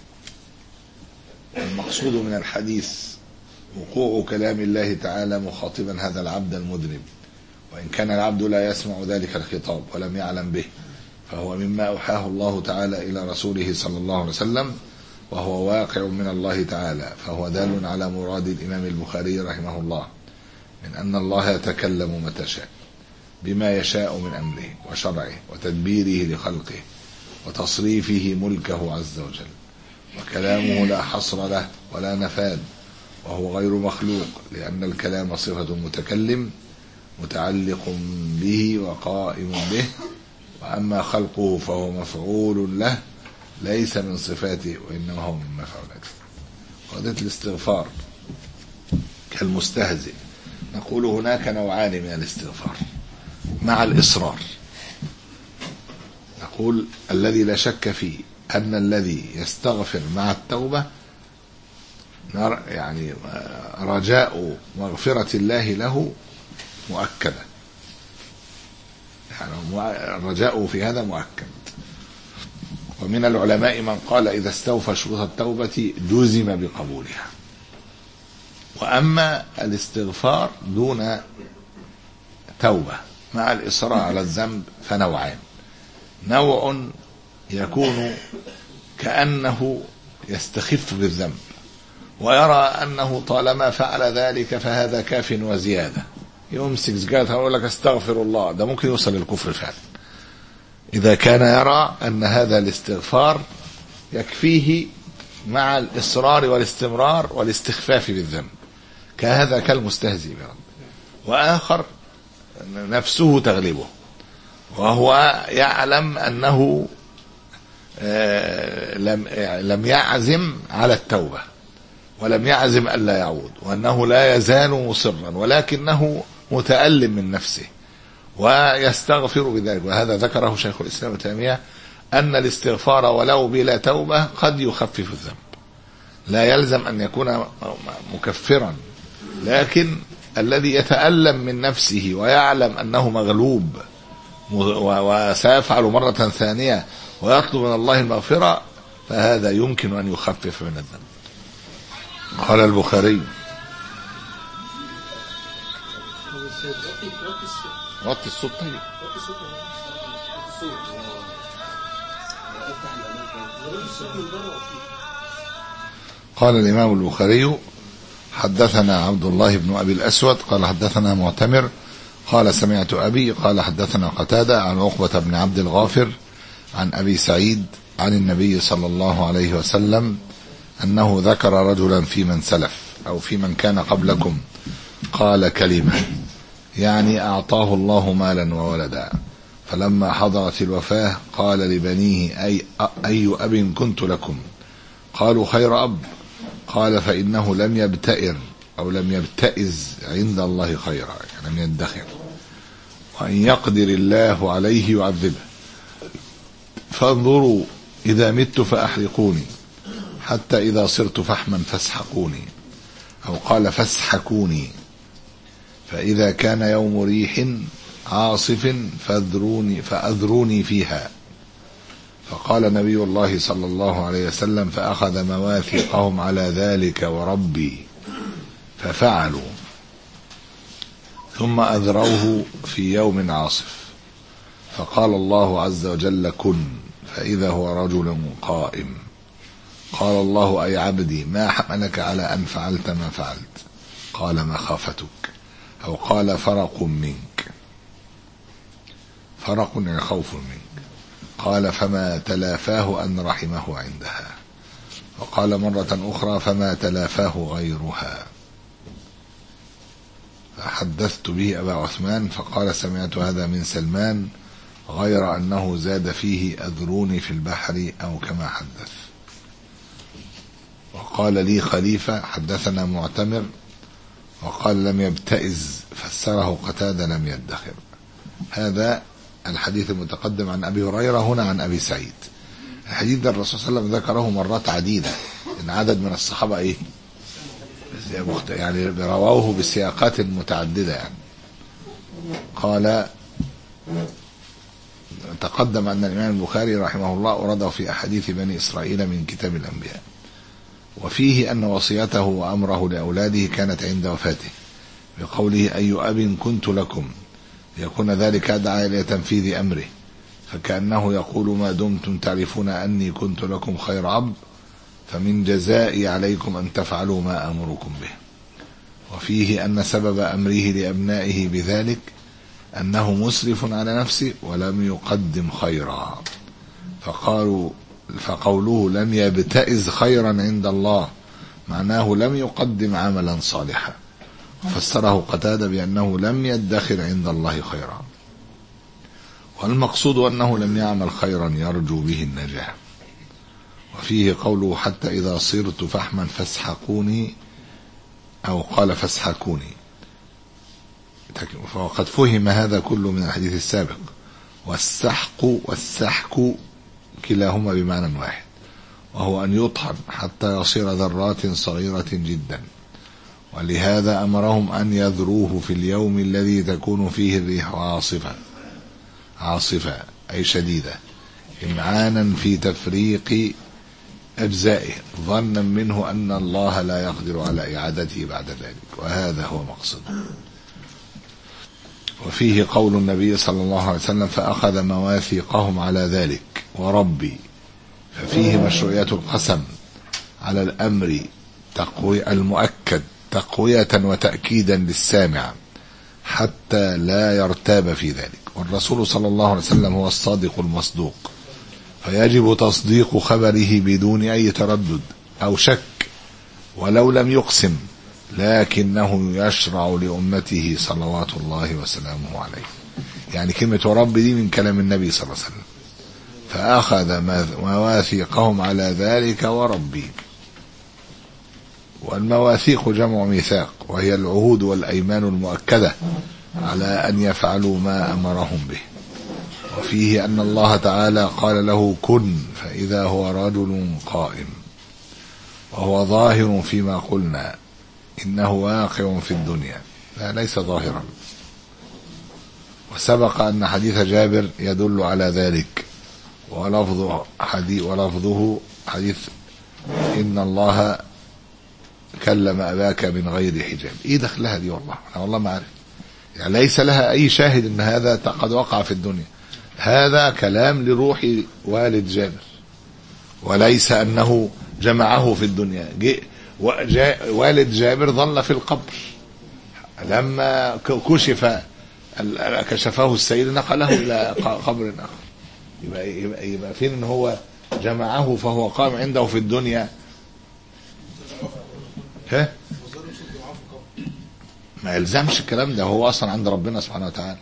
المقصود من الحديث وقوع كلام الله تعالى مخاطبا هذا العبد المذنب، وإن كان العبد لا يسمع ذلك الخطاب ولم يعلم به، فهو مما أوحاه الله تعالى إلى رسوله صلى الله عليه وسلم، وهو واقع من الله تعالى، فهو دال على مراد الإمام البخاري رحمه الله من أن الله يتكلم متى شاء بما يشاء من أمره وشرعه وتدبيره لخلقه وتصريفه ملكه عز وجل، وكلامه لا حصر له ولا نفاد، وهو غير مخلوق لأن الكلام صفة متكلم متعلق به وقائم به، وأما خلقه فهو مفعول له ليس من صفاته وإنما هو من مفعولاته. قضية الاستغفار كالمستهزئ، نقول هناك نوعان من الاستغفار مع الإصرار. نقول الذي لا شك فيه أن الذي يستغفر مع التوبة يعني رجاء مغفرة الله له مؤكدة، يعني الرجاء في هذا مؤكد. ومن العلماء من قال إذا استوفى شروط التوبة جزم بقبولها. وأما الاستغفار دون توبة مع الإصرار على الذنب فنوعان: نوع يكون كأنه يستخف بالذنب ويرى أنه طالما فعل ذلك فهذا كاف وزيادة، يمسك زكاة ويقول لك استغفر الله، ده ممكن يوصل للكفر فعلا إذا كان يرى أن هذا الاستغفار يكفيه مع الإصرار والاستمرار والاستخفاف بالذنب، كهذا كالمستهزئ برب. وآخر نفسه تغلبه وهو يعلم أنه لم لم يعزم على التوبة ولم يعزم ألا يعود، وأنه لا يزال مصرا ولكنه متألم من نفسه ويستغفر بذلك. وهذا ذكره شيخ الإسلام ابن تيمية أن الاستغفار ولو بلا توبة قد يخفف الذنب، لا يلزم أن يكون مكفرا، لكن الذي يتألم من نفسه ويعلم أنه مغلوب وسيفعل مرة ثانية ويطلب من الله المغفرة فهذا يمكن أن يخفف من الذنب. قال البخاري: وطي الصوت. طيب قال الإمام البخاري: حدثنا عبد الله بن أبي الأسود قال حدثنا معتمر قال سمعت أبي قال حدثنا قتادة عن عقبة بن عبد الغافر عن أبي سعيد عن النبي صلى الله عليه وسلم أنه ذكر رجلا في من سلف أو في من كان قبلكم قال كلمة، يعني أعطاه الله مالا وولدا، فلما حضرت الوفاة قال لبنيه: أي, أي أب كنت لكم؟ قالوا: خير أب. قال: فإنه لم يبتئر أو لم يبتئز عند الله خيرا، يعني لم يدخر، وإن يقدر الله عليه يعذبه، فانظروا إذا مت فأحرقوني حتى إذا صرت فحما فاسحقوني، أو قال فاسحكوني، فإذا كان يوم ريح عاصف فأذروني, فأذروني فيها. فقال نبي الله صلى الله عليه وسلم: فأخذ مواثيقهم على ذلك وربي ففعلوا، ثم أذروه في يوم عاصف، فقال الله عز وجل: كن، فإذا هو رجل قائم. قال الله: أي عبدي ما حملك على أن فعلت ما فعلت؟ قال: مخافتك، أو قال فرق منك، فرق يعني خوف منك. قال: فما تلافاه أن رحمه عندها. وقال مرة أخرى: فما تلافاه غيرها. فحدثت به أبا عثمان فقال: سمعت هذا من سلمان غير أنه زاد فيه: أذروني في البحر، أو كما حدث. وقال لي خليفة: حدثنا معتمر وقال لم يبتئز، فسره قتادة لم يدخر. هذا الحديث المتقدم عن أبي هريرة، هنا عن أبي سعيد. الحديث ده الرسول صلى الله عليه وسلم ذكره مرات عديدة، إن عدد من الصحابة إيه يعني رووه بسياقات متعددة. يعني قال: تقدم أن الإمام البخاري رحمه الله أورده في أحاديث بني إسرائيل من كتاب الأنبياء، وفيه أن وصيته وأمره لأولاده كانت عند وفاته بقوله: أي أب كنت لكم، ليكون ذلك أدعى إلى تنفيذ أمره، فكأنه يقول: ما دمتم تعرفون أني كنت لكم خير أب، فمن جزائي عليكم أن تفعلوا ما أمركم به. وفيه أن سبب أمره لأبنائه بذلك أنه مسرف على نفسه ولم يقدم خيرا، فقالوا فقوله لم يبتئز خيرا عند الله معناه لم يقدم عملا صالحا، فسره قتادة بأنه لم يدخر عند الله خيرا، والمقصود أنه لم يعمل خيرا يرجو به النجاة. وفيه قوله: حتى إذا صرت فحما فاسحقوني، أو قال فاسحكوني، فقد فهم هذا كله من الحديث السابق. والسحق والسحك كلاهما بمعنى واحد، وهو أن يطحن حتى يصير ذرات صغيرة جدا، ولهذا أمرهم أن يذروه في اليوم الذي تكون فيه الريح عاصفة عاصفة أي شديدة، إمعانا في تفريق أجزائه، ظنا منه أن الله لا يقدر على إعادته بعد ذلك، وهذا هو مقصده. وفيه قول النبي صلى الله عليه وسلم: فأخذ مواثيقهم على ذلك وربي، ففيه مشروعية القسم على الأمر تقوي المؤكد تقوية وتأكيدا للسامع حتى لا يرتاب في ذلك، والرسول صلى الله عليه وسلم هو الصادق المصدوق، فيجب تصديق خبره بدون أي تردد أو شك ولو لم يقسم، لكنه يشرع لأمته صلوات الله وسلامه عليه. يعني كلمة ورب دي من كلام النبي صلى الله عليه وسلم، فأخذ مواثيقهم على ذلك وربي. والمواثيق جمع ميثاق، وهي العهود والأيمان المؤكدة على أن يفعلوا ما أمرهم به. وفيه أن الله تعالى قال له كن فإذا هو رجل قائم، وهو ظاهر فيما قلنا إنه واقع في الدنيا، لا ليس ظاهرا. وسبق أن حديث جابر يدل على ذلك، ولفظه حديث, ولفظه حديث إن الله كلم أباك من غير حجاب. إيه دخلها دي؟ والله أنا والله ما عارف، يعني ليس لها أي شاهد إن هذا قد وقع في الدنيا. هذا كلام لروح والد جابر، وليس أنه جمعه في الدنيا. والد جابر ظل في القبر، لما كشف كشفه السيد نقله إلى قبر آخر. يبقى, يبقى, يبقى فين إن هو جمعه فهو قام عنده في الدنيا؟ ها؟ ما يلزمش الكلام ده، هو أصلا عند ربنا سبحانه وتعالى.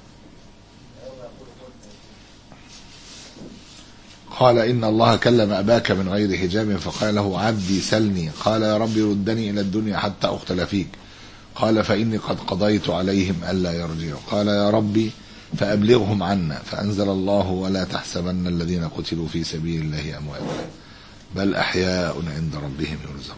قال إن الله كلم أباك من غير حجاب، فقال له عبدي سلني، قال يا ربي ردني إلى الدنيا حتى أقتل فيك، قال فإني قد قضيت عليهم ألا يرجعوا، قال يا ربي فأبلغهم عنا، فأنزل الله ولا تحسبن الذين قتلوا في سبيل الله أمواتا بل أحياء عند ربهم يرزقون.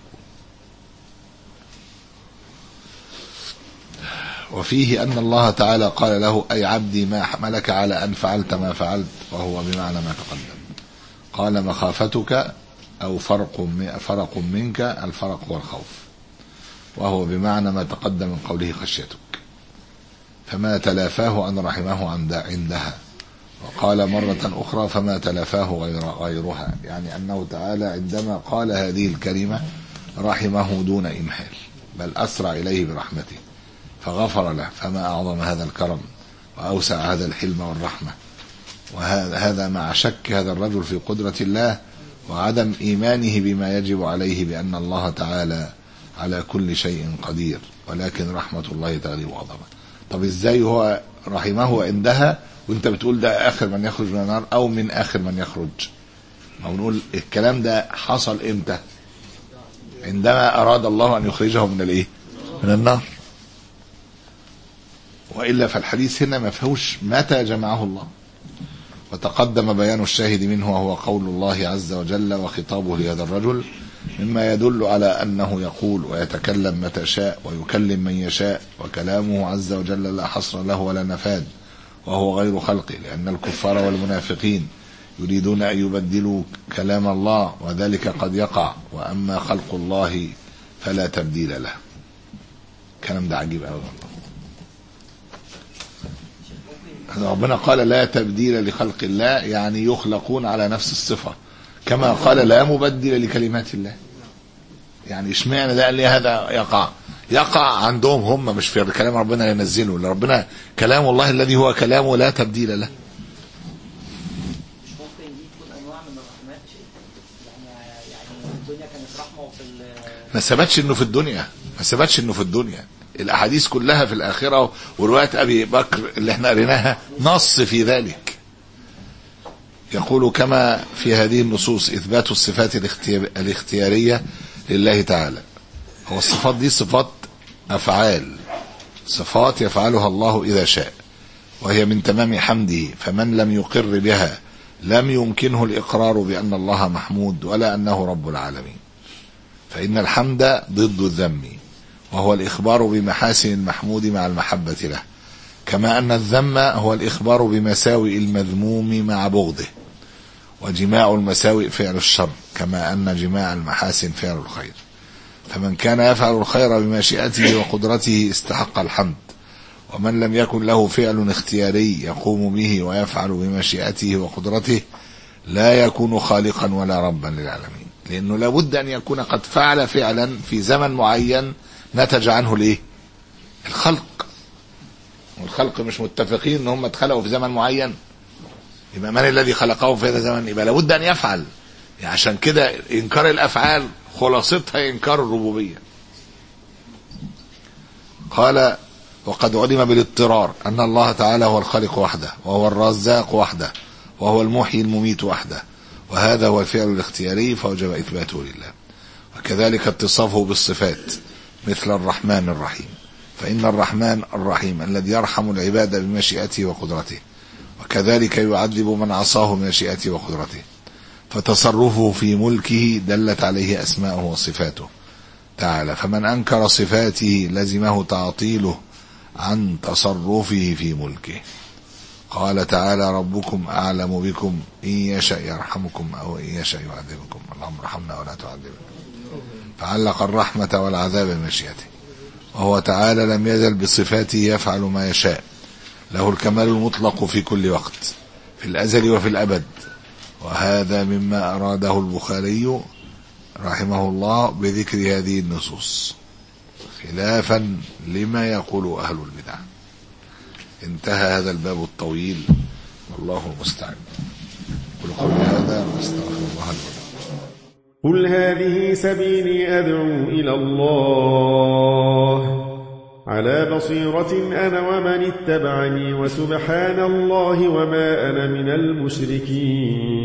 وفيه أن الله تعالى قال له أي عبدي ما حملك على أن فعلت ما فعلت، وهو بمعنى ما تقدم. قال مخافتك أو فرق فرق منك، الفرق والخوف، وهو بمعنى ما تقدم من قوله خشيتك، فما تلافاه أن رحمه عندها. وقال مرة أخرى فما تلافاه غير غيرها، يعني أنه تعالى عندما قال هذه الكلمة رحمه دون إمهال، بل أسرع إليه برحمته فغفر له. فما أعظم هذا الكرم وأوسع هذا الحلم والرحمة، وهذا مع شك هذا الرجل في قدرة الله وعدم إيمانه بما يجب عليه بأن الله تعالى على كل شيء قدير، ولكن رحمة الله تغلب غضبه. طب إزاي هو رحمه عندها وانت بتقول ده آخر من يخرج من النار أو من آخر من يخرج؟ ما نقول الكلام ده حصل إمتى؟ عندما أراد الله أن يخرجه من الإيه؟ من النار. وإلا فالحديث هنا ما فيهوش متى جمعه الله. وتقدم بيان الشاهد منه وهو قول الله عز وجل وخطابه لهذا الرجل، مما يدل على أنه يقول ويتكلم متى شاء ويكلم من يشاء، وكلامه عز وجل لا حصر له ولا نفاد، وهو غير خلقه، لأن الكفار والمنافقين يريدون أن يبدلوا كلام الله، وذلك قد يقع، وأما خلق الله فلا تبديل له. كلام ده عجيب أوي. ربنا قال لا تبديل لخلق الله، يعني يخلقون على نفس الصفة، كما قال لا مبدل لكلمات الله. يعني اشمعنى ده قال لي هذا يقع يقع عندهم هم، مش في كلام ربنا ينزله، لربنا كلام الله الذي هو كلامه لا تبديل له. مش ممكن دي تكون انواع من الرحمات يعني يعني الدنيا كانت رحمه وفي ما ثبتش انه في الدنيا ما ثبتش انه في الدنيا الاحاديث كلها في الاخره، وروايه ابي بكر اللي احنا قريناها نص في ذلك. يقول كما في هذه النصوص اثبات الصفات الاختياريه لله تعالى. هو الصفات دي صفات افعال، صفات يفعلها الله اذا شاء، وهي من تمام حمده، فمن لم يقر بها لم يمكنه الإقرار بأن الله محمود ولا أنه رب العالمين، فإن الحمد ضد الذم، وهو الإخبار بمحاسن المحمود مع المحبة له، كما أن الذم هو الإخبار بمساوئ المذموم مع بغضه، وجماع المساوئ فعل الشر، كما أن جماع المحاسن فعل الخير. فمن كان يفعل الخير بمشيئته وقدرته استحق الحمد، ومن لم يكن له فعل اختياري يقوم به ويفعل بمشيئته وقدرته لا يكون خالقا ولا ربا للعالمين، لأنه لابد أن يكون قد فعل فعلا في زمن معين نتج عنه الايه؟ الخلق. والخلق مش متفقين ان هم اتخلقوا في زمن معين، يبقى من الذي خلقه في هذا الزمن؟ يبقى لابد ان يفعل. يعني عشان كده انكار الافعال خلاصتها انكار الربوبيه. قال: وقد علم بالاضطرار ان الله تعالى هو الخالق وحده، وهو الرزاق وحده، وهو المحيي المميت وحده، وهذا هو الفعل الاختياري فوجب اثباته لله. وكذلك اتصافه بالصفات مثل الرحمن الرحيم، فإن الرحمن الرحيم الذي يرحم العباد بمشيئته وقدرته، وكذلك يعذب من عصاه بمشيئته وقدرته. فتصرفه في ملكه دلت عليه أسماءه وصفاته تعالى، فمن أنكر صفاته لزمه تعطيله عن تصرفه في ملكه. قال تعالى: ربكم أعلم بكم إن يشأ يرحمكم أو إن يشأ يعذبكم، اللهم ارحمنا ولا تعذبنا. فعلق الرحمة والعذاب بمشيئته، وهو تعالى لم يزل بصفاته يفعل ما يشاء، له الكمال المطلق في كل وقت، في الأزل وفي الأبد. وهذا مما أراده البخاري رحمه الله بذكر هذه النصوص، خلافا لما يقول أهل البدع. انتهى هذا الباب الطويل، والله المستعان. قل قولي هذا واستغفر الله لي. قل هذه سبيلي أدعو إلى الله على بصيرة أنا ومن اتبعني، وسبحان الله وما أنا من المشركين.